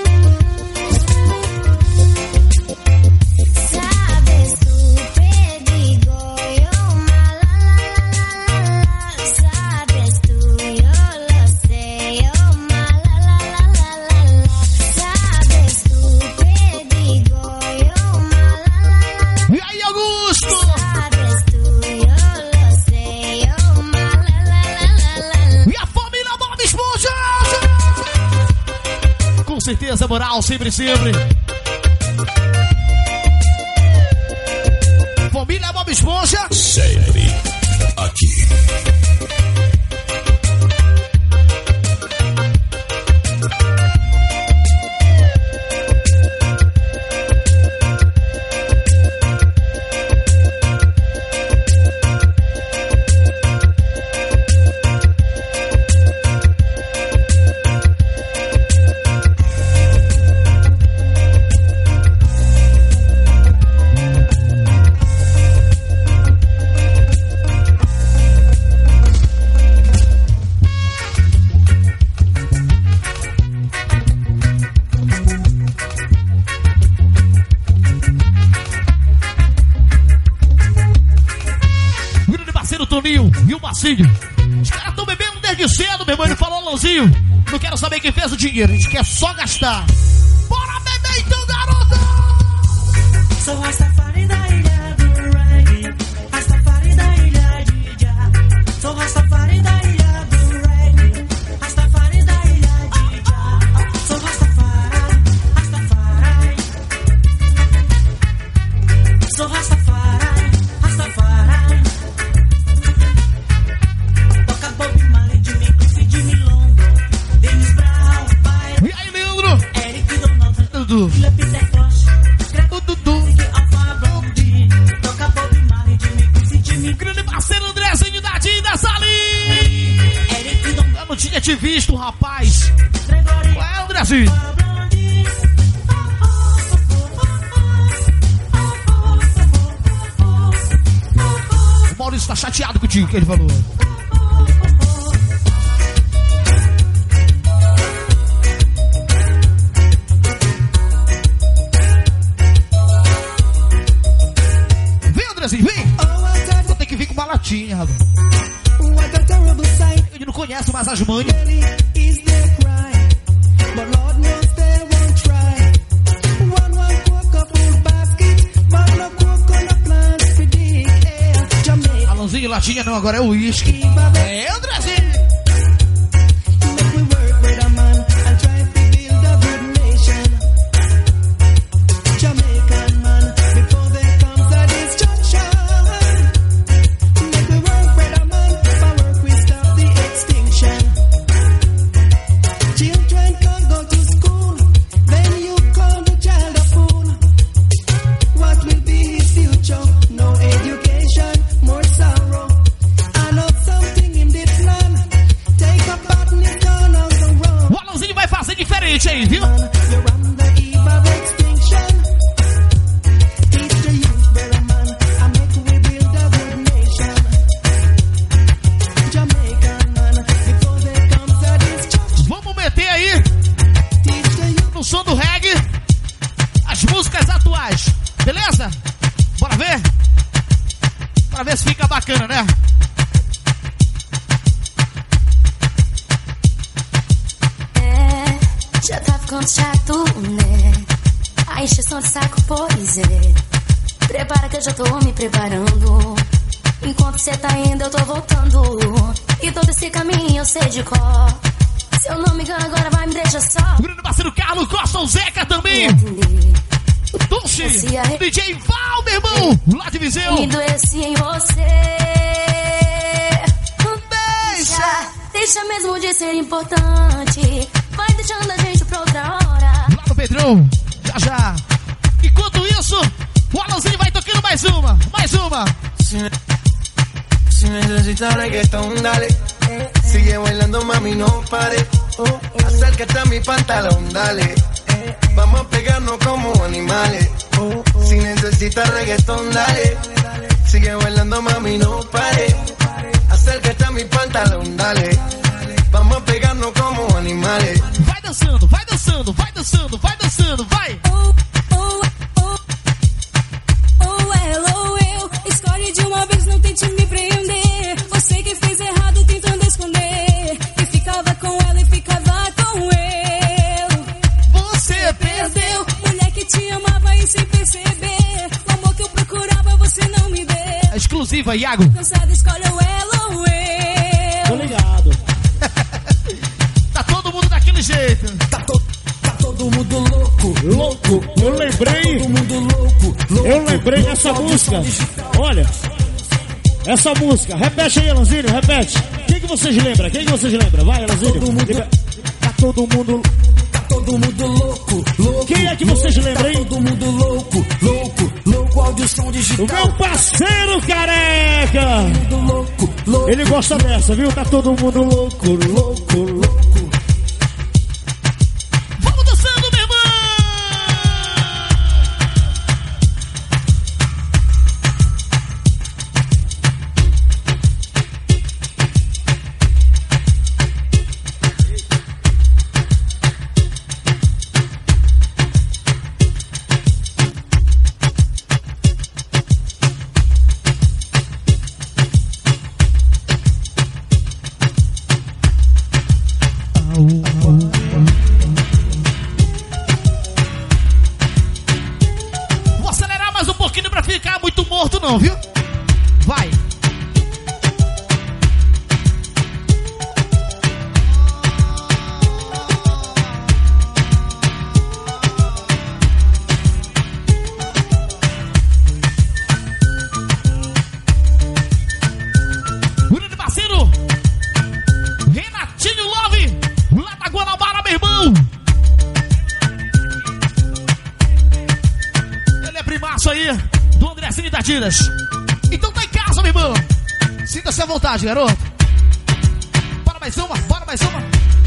Sabes tu pedigoy, oh malalala. Sabes tu, yo lo sé, oh malalala. Sabes tu pedigoy, oh malalala. E aí, Augusto? Sabes tu, yo lo sé, oh malalala. E a família Bob Esponja! Com certeza, moral, sempre, sempre. Família Bob Esponja. Sempre aqui. E o Macinho. Os caras estão bebendo desde cedo, meu irmão. Ele falou, Alãozinho, não quero saber quem fez o dinheiro. A gente quer só gastar. Bora beber então, garota! Sou Rastafari da ilha do reggae. Rastafari da ilha de Jah. Sou Rastafari da ilha do reggae. Rastafari da ilha de Jah. Sou Rastafari, Rastafari. Sou Rastafari, Rastafari. Toca Bob Marley, Jimmy Cliff, Jimmy Long, Dennis Brown, pai. E aí, Leandro? Eric Donald, Dudu. Philip Peter Tosh. O Dudu. Toca Bob Marley, Jimmy Cliff, Jimmy. Grande parceiro Andrezinho da Dinda Sali. Eric Donald. Eu não tinha te visto, rapaz. Qual é, Andrezinho? O Maurício tá chateado contigo, que ele falou. Vem, Andrezinho, vem. Vou ter que vir com uma latinha, rapaz. Ele não conhece mais as manhas. Alãozinho, latinha não, agora é uísque. É, Andrezinho. Aí, viu? Vamos meter aí no som do reggae as músicas atuais, beleza? Bora ver? Bora ver se fica bacana, né? Já tá ficando chato, né? A encheção de saco, pois é. Prepara que eu já tô me preparando. Enquanto cê tá indo, eu tô voltando. E todo esse caminho eu sei de cor. Se eu não me engano, agora vai me deixar só. O grande parceiro Carlos Costa, o Zeca também. Tuxi, D J Val, meu irmão, lá de Viseu. Me doesse em você. Deixa, deixa mesmo de ser importante. Vai deixando a gente pra outra hora. Lá no Pedrão, já já. Enquanto isso, o Alanzinho vai tocando mais uma, mais uma. Si necesitas reggaetón, dale. Sigue bailando, mami, no pare. Acércate a mi pantalón, dale. Vamos a pegarnos como animales. Si necesitas reggaetón, dale. Sigue bailando, mami, no pare. Acércate a mi pantalón, dale. Vamos a pegarnos como animales. Vai dançando, vai dançando, vai dançando, vai dançando, vai. Oh, oh, oh, oh, hello, eu. Escolhe de uma vez, não tente me prender. Você que fez errado tentando esconder. E ficava com ela e ficava com eu. Você Perdeu, mulher que te amava e sem perceber. O amor que eu procurava você não me deu. É exclusiva, Iago. Cansada, escolhe o ela ou eu. Tô ligado. Tá todo mundo daquele jeito. Tá, to, tá todo mundo louco, Louco, eu lembrei. todo mundo louco, louco. Eu lembrei dessa música. Olha, essa música. Repete aí, Elanzinho, repete. Quem que vocês lembram? Quem que vocês lembram? Vai, Elanzinho. Todo mundo- Diga. Tá todo mundo. Tá todo mundo louco, louco. Quem é que vocês lembram, hein? Tá todo mundo louco, louco, louco. Áudio som O digital. meu parceiro careca. Todo louco, louco. Ele gosta dessa, viu? Tá todo mundo louco, louco, louco. Vamos dançando, meu irmão. Vou acelerar mais um pouquinho pra ficar muito morto não, viu? Vai. Grande parceiro Renatinho Love, lá da Guanabara, meu irmão. Ele é primaço aí do Andrezinho da Tiras. Então tá em casa, meu irmão. Sinta-se à vontade, garoto. Bora mais uma, bora mais uma.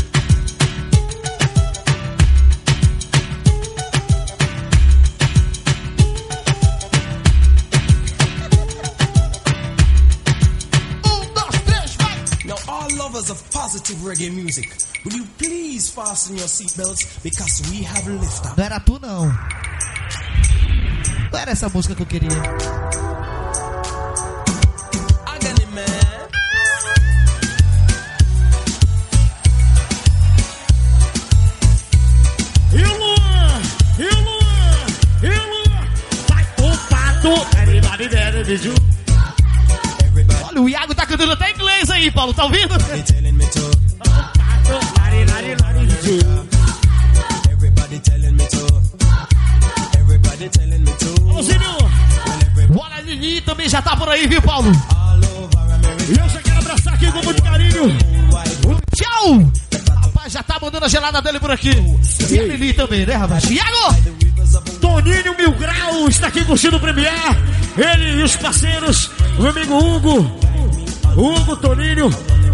Um, dois, três, vai. Now, all lovers of positive reggae music, will you please fasten your seatbelts because we have liftoff. Não era tu, não. Não era essa música que eu queria. Agony man. E o Luan? E o Luan? E o Luan? Vai o pato. Everybody there, biju. Olha, o Iago tá cantando até inglês aí, Paulo, tá ouvindo? They telling me to. Lari, lari, lari, biju. Everybody telling me to. Everybody telling me to. Alô, Zinho. Olha, a Lili também já tá por aí, viu, Paulo? All over America. E eu já quero abraçar aqui com muito carinho. Tchau! Rapaz, já tá mandando a gelada dele por aqui. E a Lili também, né, rapaz? Iago! Toninho Mil Grau está aqui curtindo o Premier. Ele e os parceiros, o meu amigo Hugo. Hugo, Toninho.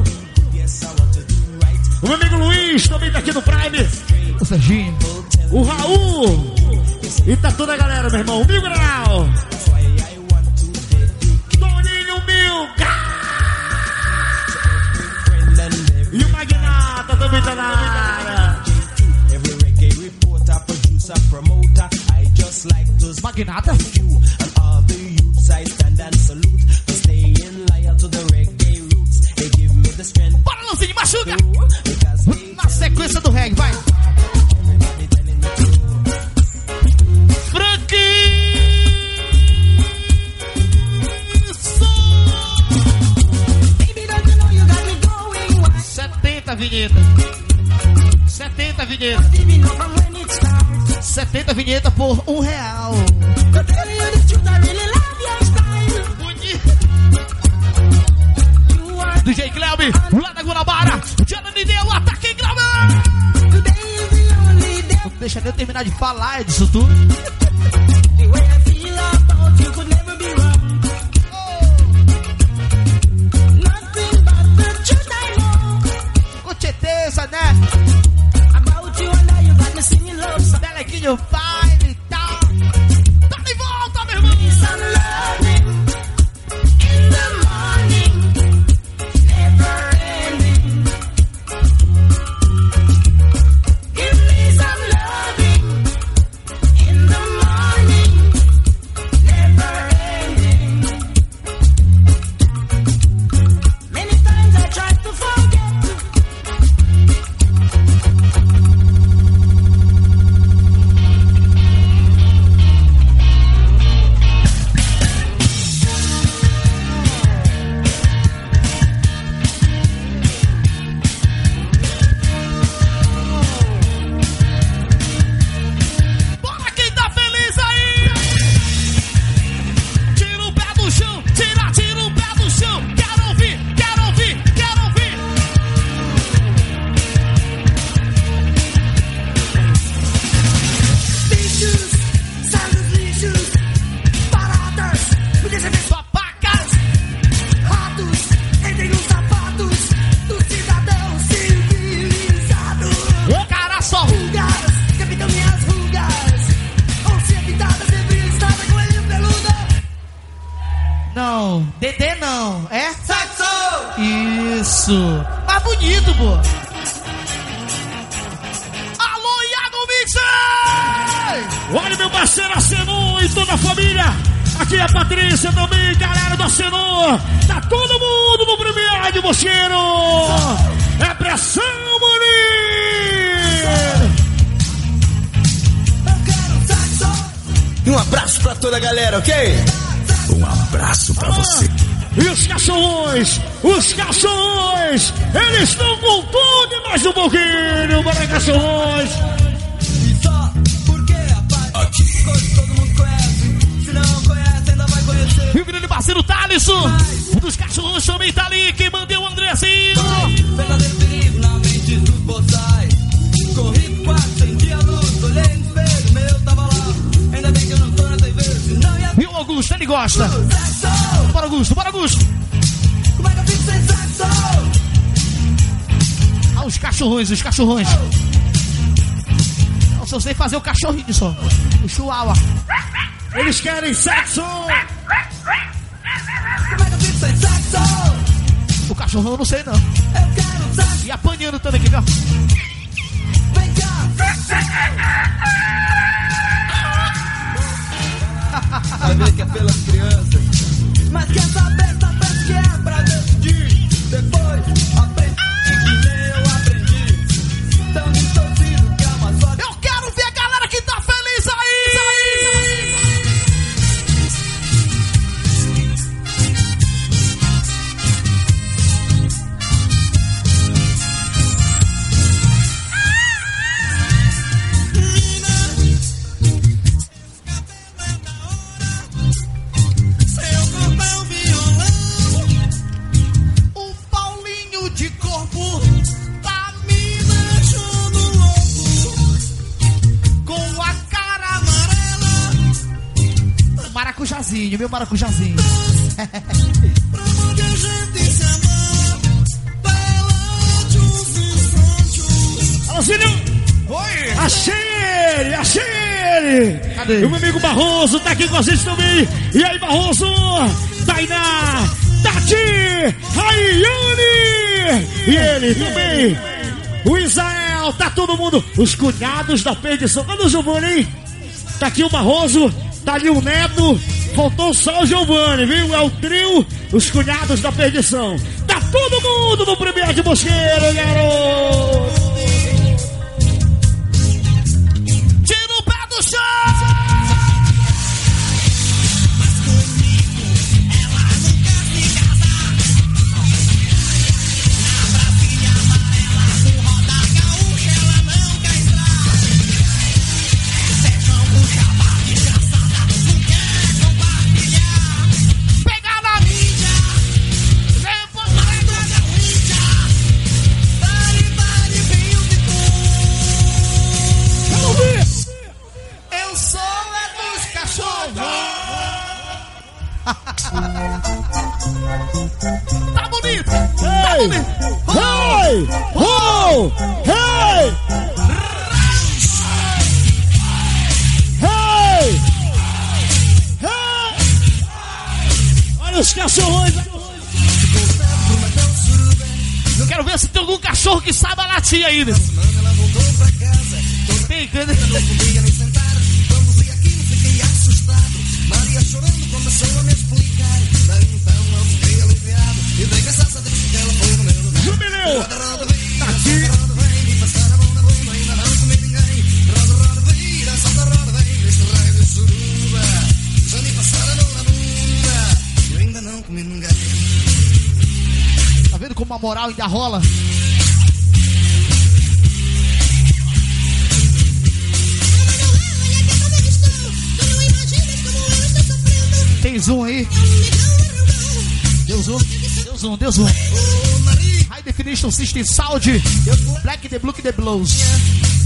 O meu amigo Luiz também tá aqui no Prime. O Serginho. O Raul. E tá toda a galera, meu irmão. Mil Grau. Toninho Mil Grau. E o Magnata também tá na área. Every reggae reporter, producer, promoter, I just like to Magnata. you and all the youths I stand and salute for staying loyal to the reggae roots. They give me the strength. Bora, Lanzinho, machuca! Because they Na sequência do reggae, vai! setenta vinhetas. setenta vinhetas. setenta vinhetas por um real. D J Cleume, lá da Guanabara. Diana me deu o ataque em grama. Não deixa eu terminar de falar disso tudo. Com certeza, né? Delequinho vai e tal. Tá de volta, meu irmão. Dedê não, é? Saxo! Isso. Mas bonito, pô. Alô, Iago Mixer! Olha meu parceiro Acenor e toda a família. Aqui é a Patrícia também, galera do Acenor. Tá todo mundo no primeiro de Mocheiro. É pressão, maninho! E um abraço pra toda a galera, ok? Um abraço pra você. E os cachorrões, os cachorrões, eles estão com tudo e mais um pouquinho para cachorrões. E só porque, rapaz, aqui. todo mundo conhece. Se não conhece, ainda vai conhecer. E o grande parceiro Thalisson, um dos cachorrões também tá ali. Quem mandou o Andrezinho? Verdadeiro perigo na mente dos boçais. Corri quase, senti a luz, olhei no espelho, meu tava lá. Ainda bem que eu não tô na T V, senão ia... E o Augusto, ele gosta. Bora, Augusto, bora, Augusto. Como é que eu fico sem saxo? Ah, os cachorrões, os cachorrões. Eu só sei fazer o cachorrinho só. O chihuahua. Eles querem sexo. Como é que eu fico sem saxo? O cachorrão eu não sei não. Eu quero saxo. E apanhando também aqui, viu? Vem cá. Vai ver que é pelas crianças. Mas quer saber, sabe que é pra decidir. Depois aprende que nem eu aprendi. Tão distorcido que é uma só. Eu quero ver a galera que tá feliz aí! Maracujazinho, meu maracujazinho. Alô, Cílio! Oi! Achei ele, achei ele! Cadê? E o meu amigo Barroso tá aqui com a gente também. E aí, Barroso? Tainá, Tati, Rayane! E ele também. O Israel, tá todo mundo. Os cunhados da perdição. Cadê o Giovanni, hein? Tá aqui o Barroso. Tá ali o Neto, faltou só o Giovanni, viu? É o trio, os cunhados da perdição. Tá todo mundo no primeiro de Mocheiro, garoto! Tira o pé do chão! Mas comigo ela nunca se casar. Na Brasília amarela, com roda gaúcha, ela não quer entrar. É sertão com chapa desgraçada. Pegar na mídia, levanta a droga mídia. Vale, vale, vinho de Quero ouvir! Eu sou é dos cachorros. Tá bonito, tá Hey! bonito. Hey! Oh! Hey! Hey! Hey! Olha os cachorrões! Eu quero ver se tem algum cachorro que saiba latir ainda. Ela voltou pra casa. Tem, cadê? Não podia nem sentar. Quando vi aquilo, fiquei assustado. Maria chorando começou a me explicar. Daí então eu fiquei aliviado. E dei graças a Deus que ela foi no meu lugar. Jubileu! Roda, roda, vira, roda, vem. Me passaram a mão na bunda, ainda não comi ninguém. Roda, roda, vira, salta, roda, vem. Neste raio de suruba. Já me passaram a mão na bunda. Eu ainda não comi ninguém. Tá vendo como a moral ainda rola? Tem zoom aí? Deu zoom? Deu zoom, deu zoom. High Definition System Sound. Black the Blue the Blues.